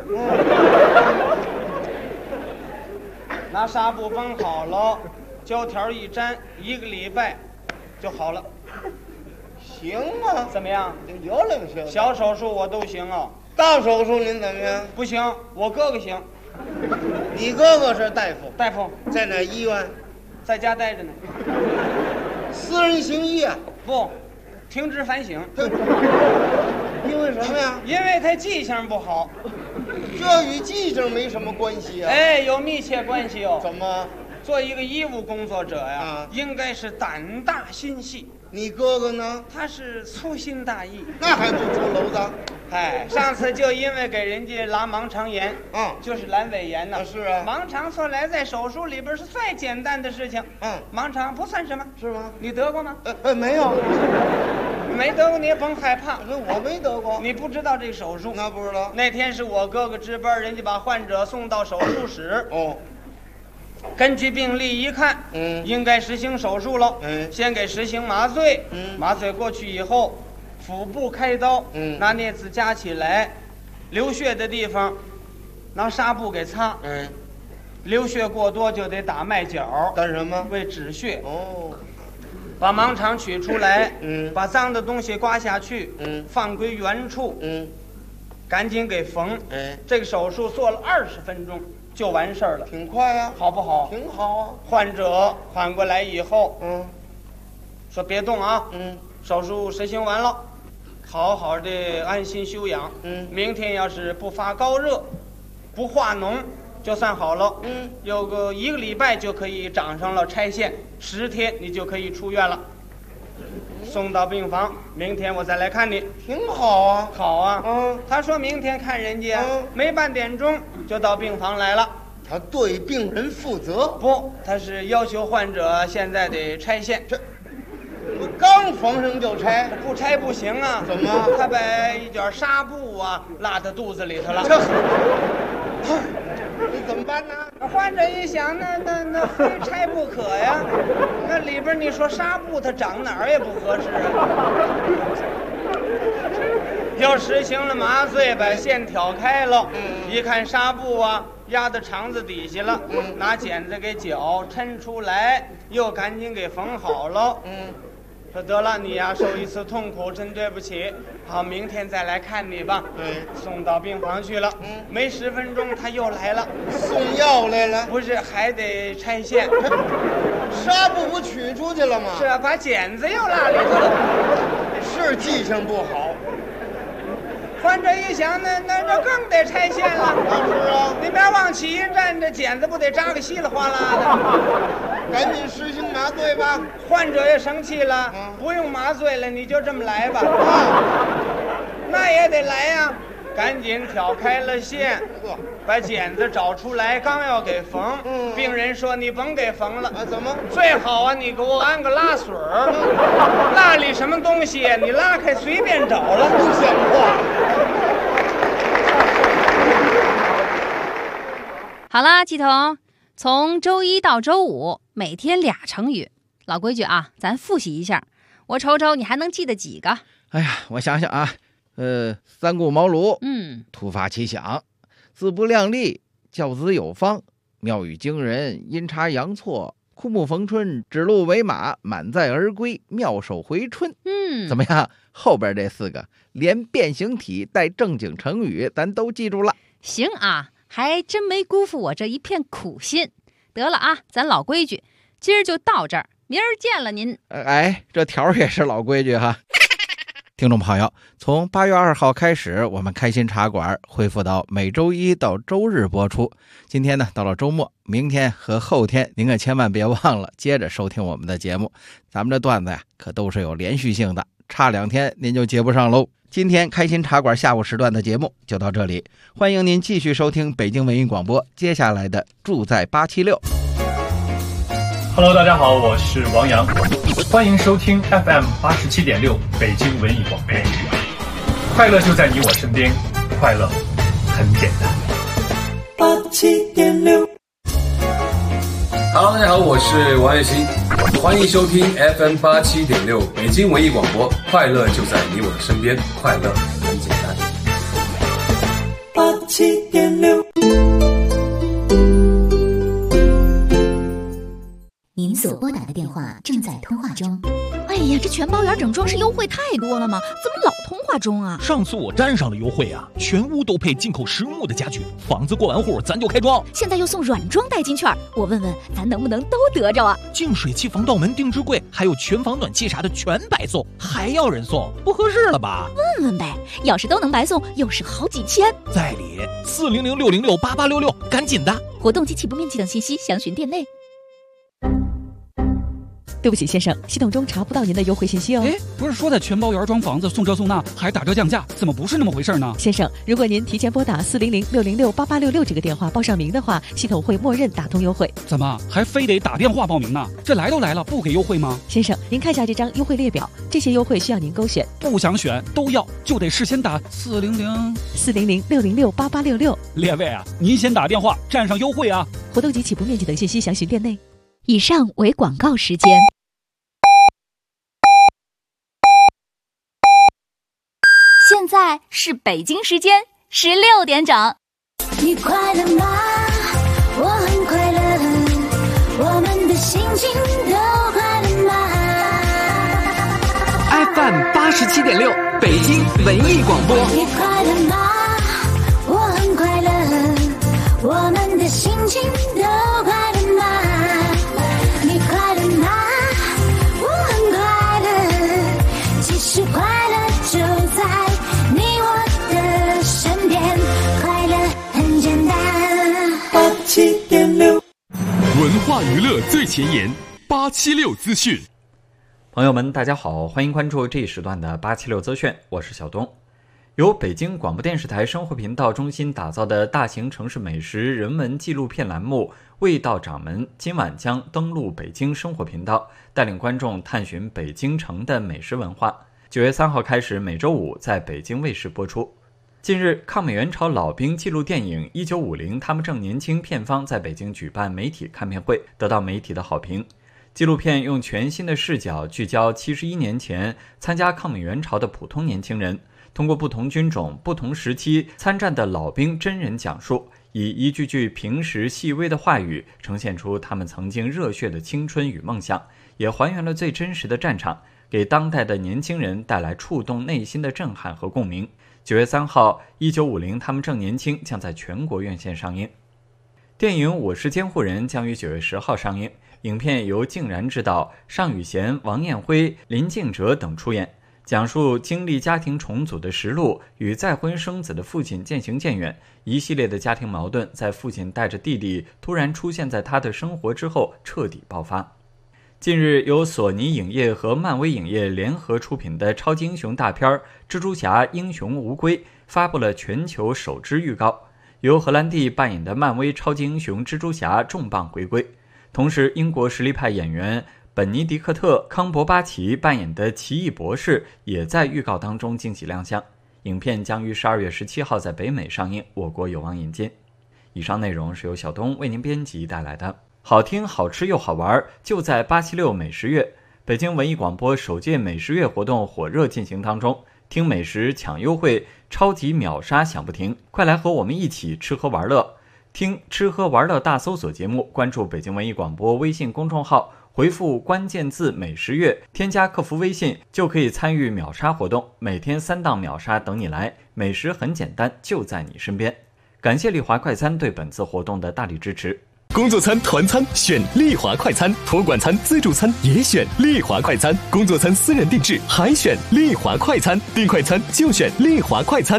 拿纱布绷好了，胶条一粘，1个礼拜就好了。 行啊， 怎么样？ 有两行。 小手术我都行啊。 大手术您怎么样？ 不行，我哥哥行。 你哥哥是大夫？ 大夫在哪医院？ 在家待着呢。 私人行医啊？ 不，停职反省。 因为什么呀？ 因为他记性不好。 这与记性没什么关系啊。 哎，有密切关系哦。 怎么？ 做一个医务工作者呀，应该是胆大心细。 你哥哥呢？ 他是粗心大意， 那还不出篓子？ 哎，上次就因为给人家拉盲肠炎，就是阑尾炎呢。 是啊， 盲肠说来在手术里边是最简单的事情。盲肠不算什么， 是吗？ 你得过吗？ 没有， 没得过你也甭害怕。 我没得过， 你不知道这个手术？ 那不知道。 那天是我哥哥值班，人家把患者送到手术室。根据病历一看，应该实行手术了。先给实行麻醉，麻醉过去以后，腹部开刀，拿镊子夹起来，流血的地方，拿纱布给擦。流血过多就得打麦角。 干什么？ 为止血。把盲肠取出来，把脏的东西刮下去，放归原处，赶紧给缝。这个手术做了20分钟。就完事儿了， 挺快呀， 好不好？ 挺好啊。 患者缓过来以后，说别动啊，手术实行完了， 好好的安心休养。明天要是不发高热，不化脓，就算好了。有个1个礼拜就可以长上了拆线，10天你就可以出院了。送到病房，明天我再来看你。 挺好啊。 好啊。他说明天看人家，没半点钟就到病房来了。 他对病人负责？ 不，他是要求患者现在得拆线。 这不刚缝上就拆？ 不拆不行啊。 怎么？ 他把一卷纱布啊拉他肚子里头了。 你怎么办呢？ 患者一想，那非拆不可呀。那里边你说纱布它长哪儿也不合适啊。又实行了麻醉，把线挑开了。一看纱布啊压到肠子底下了，拿剪子给绞抻出来，又赶紧给缝好了。说得了，你呀受一次痛苦，真对不起。好，明天再来看你吧。送到病房去了。没10分钟他又来了， 送药来了。 不是，还得拆线。 纱布不取出去了吗？ 是啊，把剪子又拉里头了。 是记性不好。 患者一想，那更得拆线了。 是啊， 你别往起一站，这剪子不得扎个稀里哗啦的。 赶紧实行麻醉吧。 患者也生气了，不用麻醉了，你就这么来吧。那也得来呀。赶紧挑开了线，把剪子找出来，刚要给缝。病人说：“你甭给缝了。” 怎么？ 最好啊，你给我安个拉水儿，那里什么东西你拉开随便找了， 不像话。 好啦，季彤，从周一到周五每天2成语，老规矩啊，咱复习一下。我瞅瞅你还能记得几个？ 哎呀，我想想啊。三顾茅庐，突发奇想，自不量力，教子有方，妙语惊人，阴差阳错，枯木逢春，指鹿为马，满载而归，妙手回春。怎么样？后边这4个连变形体带正经成语，咱都记住了。 行啊，还真没辜负我这一片苦心。得了啊，咱老规矩，今儿就到这儿，明儿见了您。 这条也是老规矩哈。听众朋友，从8月2号开始，我们开心茶馆恢复到每周一到周日播出。今天呢，到了周末，明天和后天，您可千万别忘了接着收听我们的节目。咱们这段子呀，可都是有连续性的，差2天您就接不上喽。今天开心茶馆下午时段的节目就到这里，欢迎您继续收听北京文艺广播接下来的住在876。 Hello， 大家好，我是王阳，欢迎收听 FM 87.6北京文艺广播。快乐就在你我身边，快乐很简单。 87.6。 Hello， 大家好，我是王栎鑫，欢迎收听 FM 87.6北京文艺广播。快乐就在你我的身边，快乐很简单。 87.6。 您所拨打的电话正在通话中。哎呀，这全包圆整装饰优惠太多了吗？怎么老通话中啊？ 上次我沾上了优惠啊，全屋都配进口实木的家具，房子过完户咱就开装。 现在又送软装代金券，我问问咱能不能都得着啊？ 净水器、防盗门、定制柜，还有全房暖气啥的全白送，还要人送，不合适了吧？ 问问呗，要是都能白送，又是好几千。 在理400-606-8866，赶紧的！ 活动及起步面积等信息详询店内。 对不起，先生，系统中查不到您的优惠信息哦。 不是说在全包圆装房子送这送那，还打折降价，怎么不是那么回事呢？ 先生，如果您提前拨打400-606-8866这个电话报上名的话，系统会默认打通优惠。 怎么还非得打电话报名呢？这来都来了，不给优惠吗？ 先生，您看一下这张优惠列表，这些优惠需要您勾选。 不想选都要，就得事先打 400-606-8866。 列位啊，您先打电话占上优惠啊！ 活动及起步面积等信息详询店内。 以上为广告时间。现在是北京时间16点整。 你快乐吗？我很快乐，我们的心情都快乐吗 ？FM 87.6北京文艺广播。 你快乐吗？我很快乐，我们的心情都快乐吗？你快乐吗？我很快乐，其实快乐就在化娱乐最前沿，876资讯。 朋友们，大家好，欢迎关注这一时段的876资讯，我是小东。由北京广播电视台生活频道中心打造的大型城市美食人文纪录片栏目《味道掌门》今晚将登陆北京生活频道，带领观众探寻北京城的美食文化。9月3号开始，每周五在北京卫视播出。近日，抗美援朝老兵纪录电影《1950他们正年轻》片方在北京举办媒体看片会，得到媒体的好评。纪录片用全新的视角聚焦71年前参加抗美援朝的普通年轻人，通过不同军种、不同时期参战的老兵真人讲述，以一句句平实细微的话语呈现出他们曾经热血的青春与梦想，也还原了最真实的战场，给当代的年轻人带来触动内心的震撼和共鸣。9月3号，1950他们正年轻将在全国院线上映。电影《我是监护人》将于9月10号上映，影片由静然执导，尚宇贤、王艳辉、林敬哲等出演，讲述经历家庭重组的实录与再婚生子的父亲渐行渐远，一系列的家庭矛盾在父亲带着弟弟突然出现在他的生活之后彻底爆发。近日，由索尼影业和漫威影业联合出品的超级英雄大片《蜘蛛侠：英雄无归》发布了全球首支预告，由荷兰弟扮演的漫威超级英雄蜘蛛侠重磅回归。同时，英国实力派演员本尼迪克特·康伯巴奇扮演的奇异博士也在预告当中惊喜亮相。影片将于12月17号在北美上映，我国有望引进。以上内容是由小东为您编辑带来的。好听、好吃又好玩，就在876美食月。北京文艺广播首届美食月活动火热进行当中，听美食抢优惠，超级秒杀响不停，快来和我们一起吃喝玩乐。听吃喝玩乐大搜索节目，关注北京文艺广播微信公众号，回复关键字美食月，添加客服微信就可以参与秒杀活动，每天3档秒杀等你来，美食很简单，就在你身边。感谢丽华快餐对本次活动的大力支持。 工作餐、团餐选丽华快餐，托管餐、自助餐也选丽华快餐，工作餐私人定制还选丽华快餐，订快餐就选丽华快餐。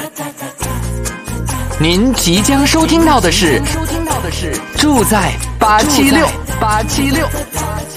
您即将收听到的是住在876。